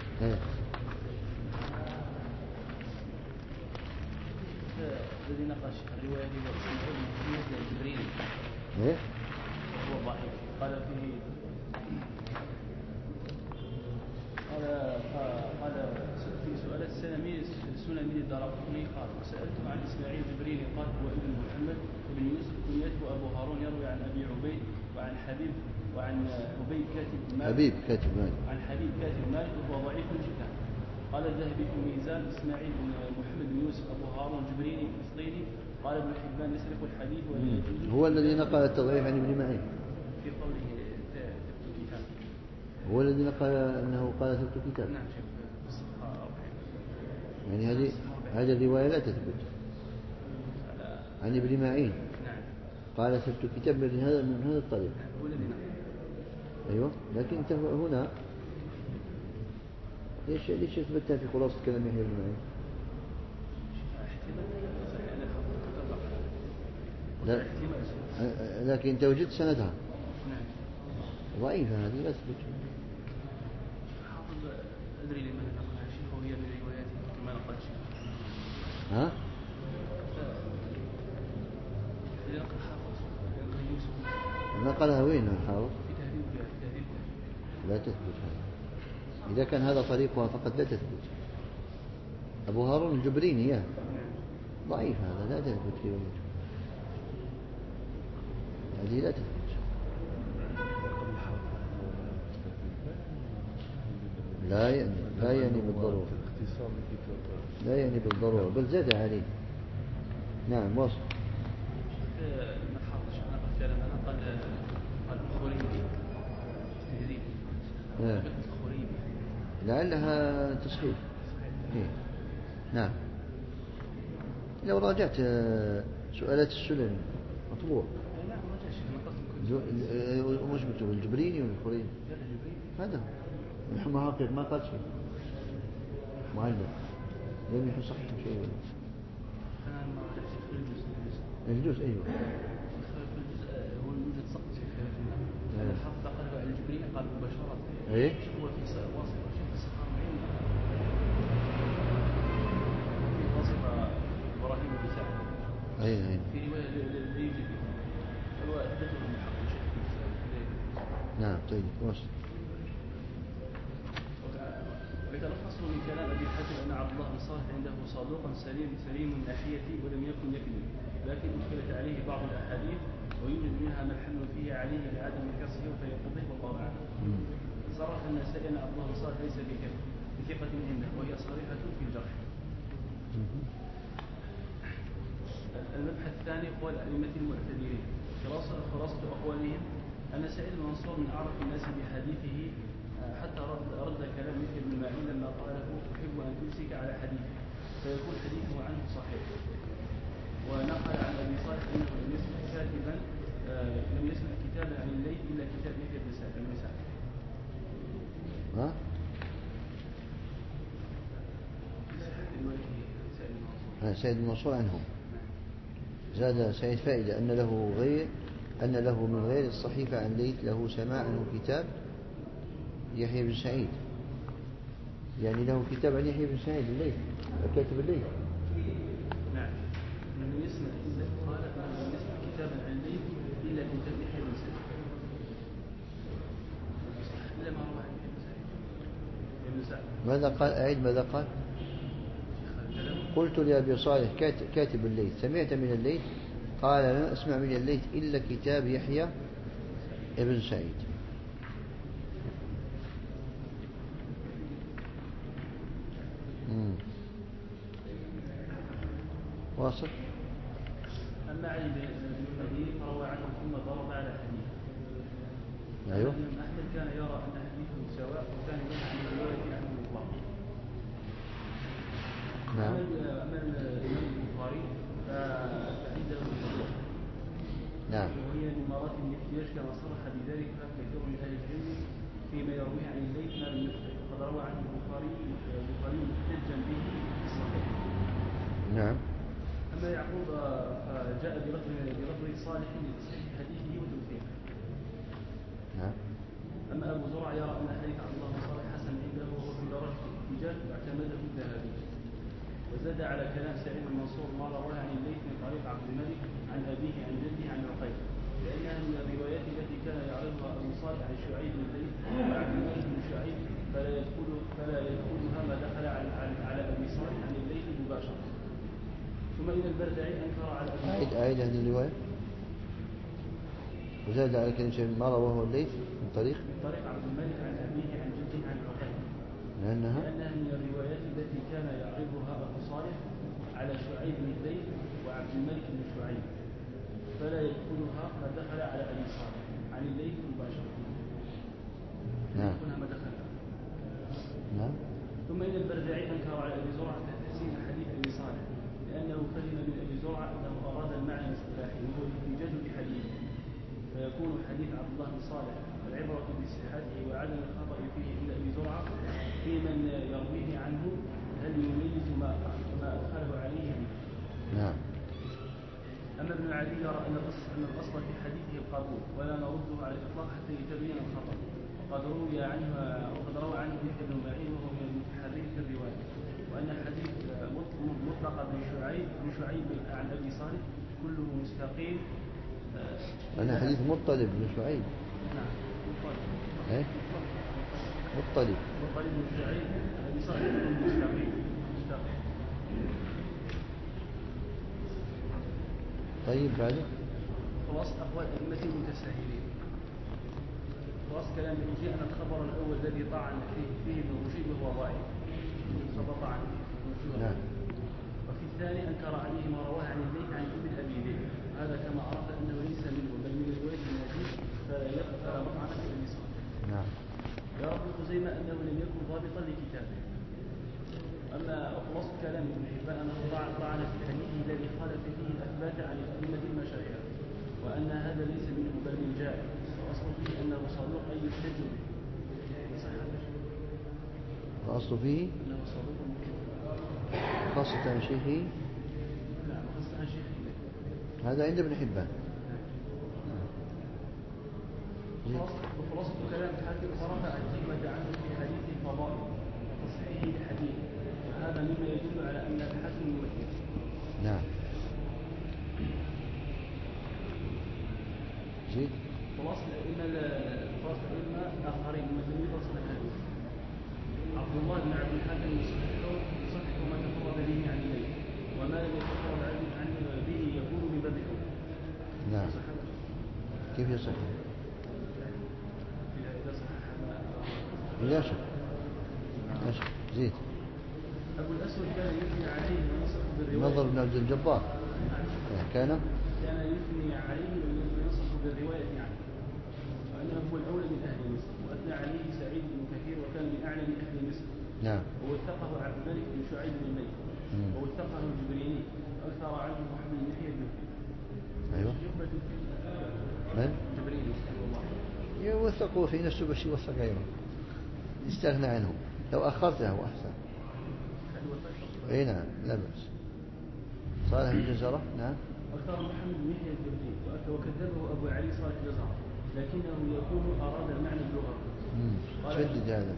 الذي نقش الرواية هي جبريل هو ضعيف، قال فيه قال في سؤال السنمي الدارقطني قال سألت عن إسماعيل جبريل قال هو ابن محمد بن يوسف كنيته أبو هارون يروي عن أبي عبيد وعن حبيب وعن عبيد كاتب مالك عن حبيب كاتب مالك وهو ضعيف جدا. قال الذهبي في الميزان إسماعيل بن محمد بن يوسف أبو هارون جبريلي فصليني. قال ابن حبان يسرق الحديث هو الذي نقل التضعيف عن ابن معين في قوله كتاب، هو الذي نقل أنه قال ثبت كتاب. نعم شيخ. يعني هذه الرواية لا تثبت عن ابن معين. نعم. قال ثبت كتاب من هذا الطريق. أيوة، لكن أنت هنا ليش اثبتها في خلاصة كلام يحيى بن معين؟ لا، لكن أنت وجدت سندها ضعيفة، هذه لا تثبت. حافظ أدري لمن نقلها شيخ وهي من رواياته كما نقل شيخ. ها؟ اللي نقل حافظ يوسف. نقلها وين الحافظ؟ في تهذيب. لا تثبت هذا. إذا كان هذا طريقها فقد لا تثبت. أبو هارون الجبريني ضعيف، هذا لا تثبت في روايته، هذه لا تثبت. لا يعني بالضرورة، لا يعني بالضرورة، بل زاد عليه. نعم، وصل. من حافظ نقل كلام قال قال الخوليبي تهذيب إيه. الخوليبي لعلها تصحيح. إيه. نعم. لو راجعت سؤالات السنن مطبوع. لا ما جاش ما قصد مش مكتوب الجبريني ولا الخليل؟ هذا محقق ما قال شيء معلق لم يصحح شيء. أنا ما رجعت في الجزء أيوه. في الجزء هو يوجد سقط في خلافنا. أنا الحافظ قال على الجبريل قال مباشرة. إيه. هو في واسطة شوف السخاء في واسطة إبراهيم بن سعد. أي. في رواية لا يوجد فيه. هو أثبته المحقق شيخ نعم طيب واصل. ويتلخص من كلام ابي حاتم ان عبد الله بن صالح عنده صادق سليم الناحيه ولم يكن يكذب، لكن اشكلت عليه بعض الاحاديث ويوجد منها ما الحمل فيه عليه لعدم كسره فيقضيه والله اعلم. صرح النسائي ان عبد الله بن صالح ليس بثقه عنده وهي صريحه في الجرح. المبحث الثاني هو الائمه المعتدلين. خلاصه اقوالهم ان سعيد المنصور من اعرف الناس بحديثه حتى رد كلام مثل ابن معين لما قال له احب ان تمسك على حديثه فيكون حديثه عنه صحيح. ونقل عن ابي صالح انه لم يسمع كتابا عن الليث الا كتاب يحيى بن سعد. سعيد المنصور عنهم. زاد سعيد فائدة أن له من غير الصحيفة عن ليث له سماع عنه كتاب يحيى بن سعيد، يعني له كتاب عن يحيى بن سعيد الليث كاتب الليث. نعم. لم يسمع قال لم يسمع كتابا عن الليث الا كتاب يحيى بن سعيد. الا ما روى عن يحيى بن سعيد. ماذا قال؟ أعيد ماذا قال؟ قلت لأبي صالح كاتب الليث سمعت من الليث؟ قال لم أسمع من الليث إلا كتاب يحيى بن سعيد. واصل. أما علي بن المديني فروى عنه ثم ضرب على حديث. أيوه. أحمد كان يرى أن حديثه سواء وكان ينهى عن الرواية عنه الإطلاق. نعم. أما الإمام البخاري فعنده الفضل. نعم. وهي من مراتب الاحتياج كما صرح بذلك كثير من أهل العلم فيما يرويه عن الليث ما لم يخطئ، وقد روى عنه البخاري محتجا به في الصحيح. نعم. أما يعقوب فجاء بلفظ صالح لتصحيح حديثه وتوثيقه. نعم. أما أبو زرع يرى أن حديث عبد الله بن صالح حسن عنده وهو في درجة الاحتجاج واعتمده الذهبي. وزاد على كلام سعيد المنصور ما رواه عن الليث من طريق عبد الملك عن أبيه عن جده عن عقيل، لأنها من الروايات التي كان يعرضها أبو صالح عن شعيب بن الليث وعبد الملك بن شعيب فلا يدخلها ما دخل على أبي صالح عن الليث مباشرة. ثم إن البردعي أنكر على أبي أعيد هذه الرواية. وزاد على كلمة شيء ما رواه الليث من طريق عبد الملك عن أبيه عن جده عن عقيل، لأنها من الروايات التي كان يعرضها أبو صالح على شعيب بن الليث وعبد الملك بن شعيب فلا يدخلها ما دخل على أبي صالح عن الليث مباشرة. نعم. ما دخلها. نعم. ثم إن البردعي أنكر على أبي زرعة تحسين حديث أبي صالح لأنه فهم من أبي زرعة أنه أراد المعنى الاصطلاحي وهو الاحتجاج بحديثه، فيكون حديث عبد الله بن صالح العبرة بصحته وعدم الخطأ فيه عند أبي زرعة في من يرويه عنه هل يميز ما أدخله عليه به. نعم. أما ابن عدي يرى أن الأصل في حديثه القبول ولا نرده على الإطلاق حتى يتبين الخطأ، وقد روى عنه يحيى بن معين وهو من المتحرين في الرواية، وأن الحديث مطلق بن شعيب عن أبي صالح كله مستقيم. أنا حديث مطلب بن شعيب. نعم. إيه؟ مطلب بن شعيب عن أبي صالح كله مستقيم. طيب بعده. خلاص أقوال أئمة المتساهلين. خلاص كلام الوجيه أن الخبر الأول الذي طعن فيه ابن رشيد وهو ضعيف. طعن فيه. نعم. وفي الثاني أنكر عليه ما رواه عن الليث عن ابن أبي ذئب، هذا كما عرف أنه ليس منه بل من رواية النبي فلا أما خلاصة كلام ابن حبان أنه طعن في حديثه الذي خالف فيه الأثبات عن الأئمة المشايخ، وأن هذا ليس منه بل من جاهل، وأصل فيه أنه صدوق أي يحتج به. الأصل فيه أنه صدوق خاصة عن شيخه. نعم خاصة عن شيخه. هذا عند ابن حبان. وخلاصة كلام الحاكم فرفع التهمة عنه في حديث الفضائل وتصحيحه لحديث، وهذا مما يدل على أن الحاكم يوثق. نعم. زيد. خلاصة الأئمة آخرين مثل يدرس الحديث عبد الله بن عبد الحكم يصحح ما تفرد به عن الليل، وما لم يتفرد عنه به يكون من باب الحكم. نعم. كيف يصح؟ لا شك. لا شك. زيد. أبو الأسود كان يثني عليه وينصح بالرواية. نظر بن عبد الجبار كان يثني عليه وينصح بالرواية عنه، وأنه هو الأولى من أهل مصر، وأثنى عليه سعيد بن كثير وكان من أعلم أهل مصر. نعم. ووثقه عبد الملك بن شعيب بن الملك، ووثقه الجبريني، أكثر عنه محمد بن يحيى بن. أيوه. من؟ الجبريني رحمه الله. يوثقوا في نفسه بس يوثق غيره، يستغنى عنه لو أخرته أحسن. أي نعم لا بأس. صالح بن جزرة. نعم. واختار محمد بن يحيى الجبري وكذبه أبو علي صالح جزرة، لكنه يكون أراد المعنى اللغوي. شدد هذا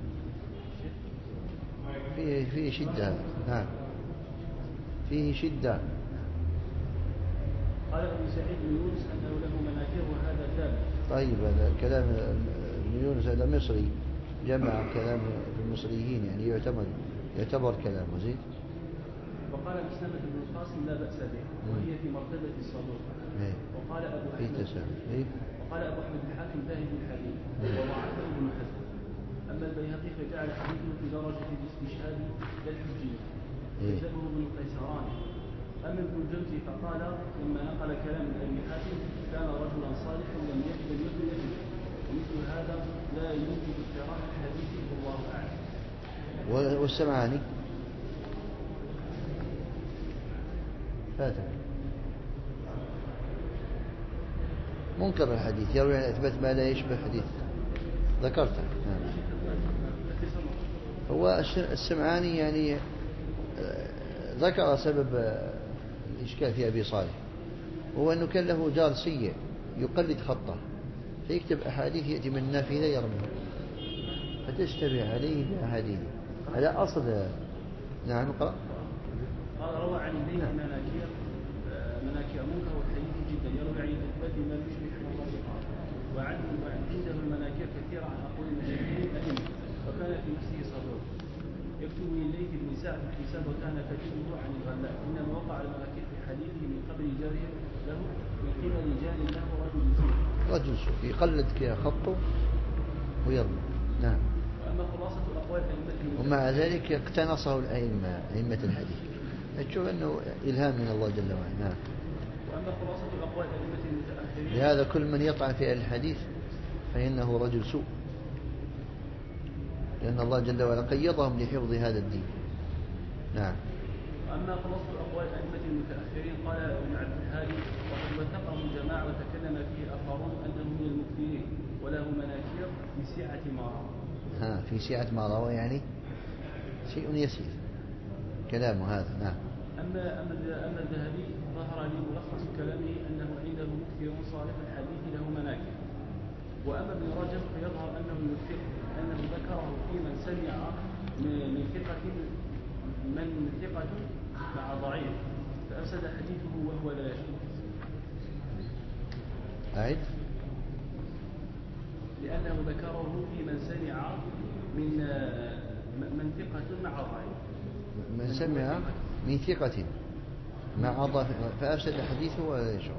فيه شدة. نعم فيه شدة. قال ابن سعيد بن يونس أنه له مناكير وهذا ثابت. طيب هذا كلام ابن يونس هذا مصري، جمع كلام المصريين يعني يعتبر كلام. وزيد. وقال مسلمة بن القاسم لا بأس به، وهي في مرتبة الصدوق. وقال أبو أحمد الحاكم ذاهب الحديث وضعفه ابن حزم. أما البيهقي فجعل حديثه في درجة الاستشهاد للحجية، كذبه ابن القيسراني. أما ابن الجوزي فقال لما نقل كلام ابن حاتم كان رجلا صالحا لم يكن يجد، ومثل هذا لا يوجد اضطراب الحديث والله أعلم. والسمعاني فاتح منكر الحديث، يروي عن إثبات ما لا يشبه حديث ذكرته. هو السمعاني يعني ذكر سبب الإشكال في أبي صالح، هو أنه كان له جار سيء يقلد خطه، فيكتب أحاديث يأتي من النافذة يرمي فتشتبه عليه بأحاديث. هذا أصل. نعم اقرأ. قال روى عن الليل مناكير منكر الحديث جدا، يروي عن الإثبات ما يشبه الله قال، وعنده المناكير كثيرة عن أقوال المشاهير الأئمة، وكان في نفسه صدوق. يكتب من الليث بن سعد الحساب وكان كاتبه عن الغلاء، إنما وقع المناكير في حديثه من قبل جاره له من قبل جار له رجل سوء يقلد خطه ويرمي. نعم. وأما خلاصة أقوال أئمة ومع ذلك اقتنصه أئمة الحديث، تشوف أنه إلهام من الله جل وعلا. نعم. وأما خلاصة أقوال أئمة المتأخرين لهذا كل من يطعن في أهل الحديث فإنه رجل سوء، لأن الله جل وعلا قيضهم لحفظ هذا الدين. نعم. وأما خلاصة أقوال أئمة المتأخرين قال ابن عبد الهادي وقد وثقهم جماعة وتكلم فيه آخرون أنه من المكثرين وله مناكير في سعة ما روى. في سعة ما روى يعني شيء يسير كلامه هذا. نعم. أما الذهبي ظهر لي ملخص كلامه أنه عنده مكثر صالح الحديث له مناكر. وأما ابن رجب فيظهر أنه يوثق، أنه ذكره في من سمع من ثقة مع ضعيف فأفسد حديثه وهو لا يشك. أعد. لأنه ذكره في من سمع من ثقة مع ضعيف. من سمع من ثقة مع ضعيف فأفسد حديثه ولا يشعر.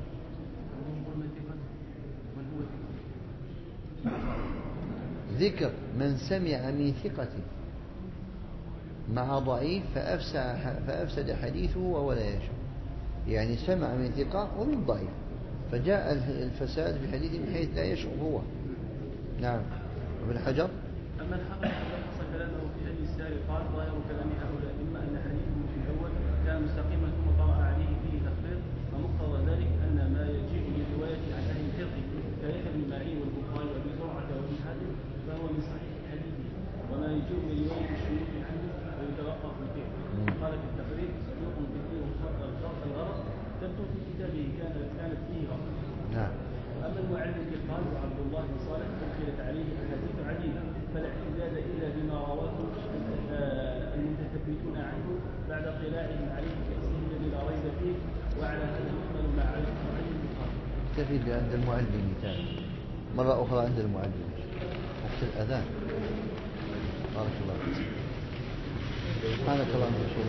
ذكر من سمع من ثقة مع ضعيف فأفسد حديثه وهو لا يشعر، يعني سمع من ثقة ومن ضعيف فجاء الفساد في حديث من حيث لا يشعر هو. نعم. وابن حجر. أما الحافظ فلخص كلامه في هدي الساري قال ظاهر كلام هؤلاء فيه. قال في التقريب صدوق كثير الخرق الغرض تبدو في كتابه كانت فيه غرض. نعم. أما المعلم قال وعبد الله بن صالح أدخلت عليه أحاديث عديدة فلا اعتداد إلا بما رواه المتثبتون عنه بعد اطلاعهم عليه باسمه الذي لا ريب فيه وعلى هذا يحمل ما عليه المعلم قال. تفيد عند المعلم ثاني مرة أخرى عند المعلم وقت الأذان. بارك الله فيك. سبحانك اللهم وبحمدك.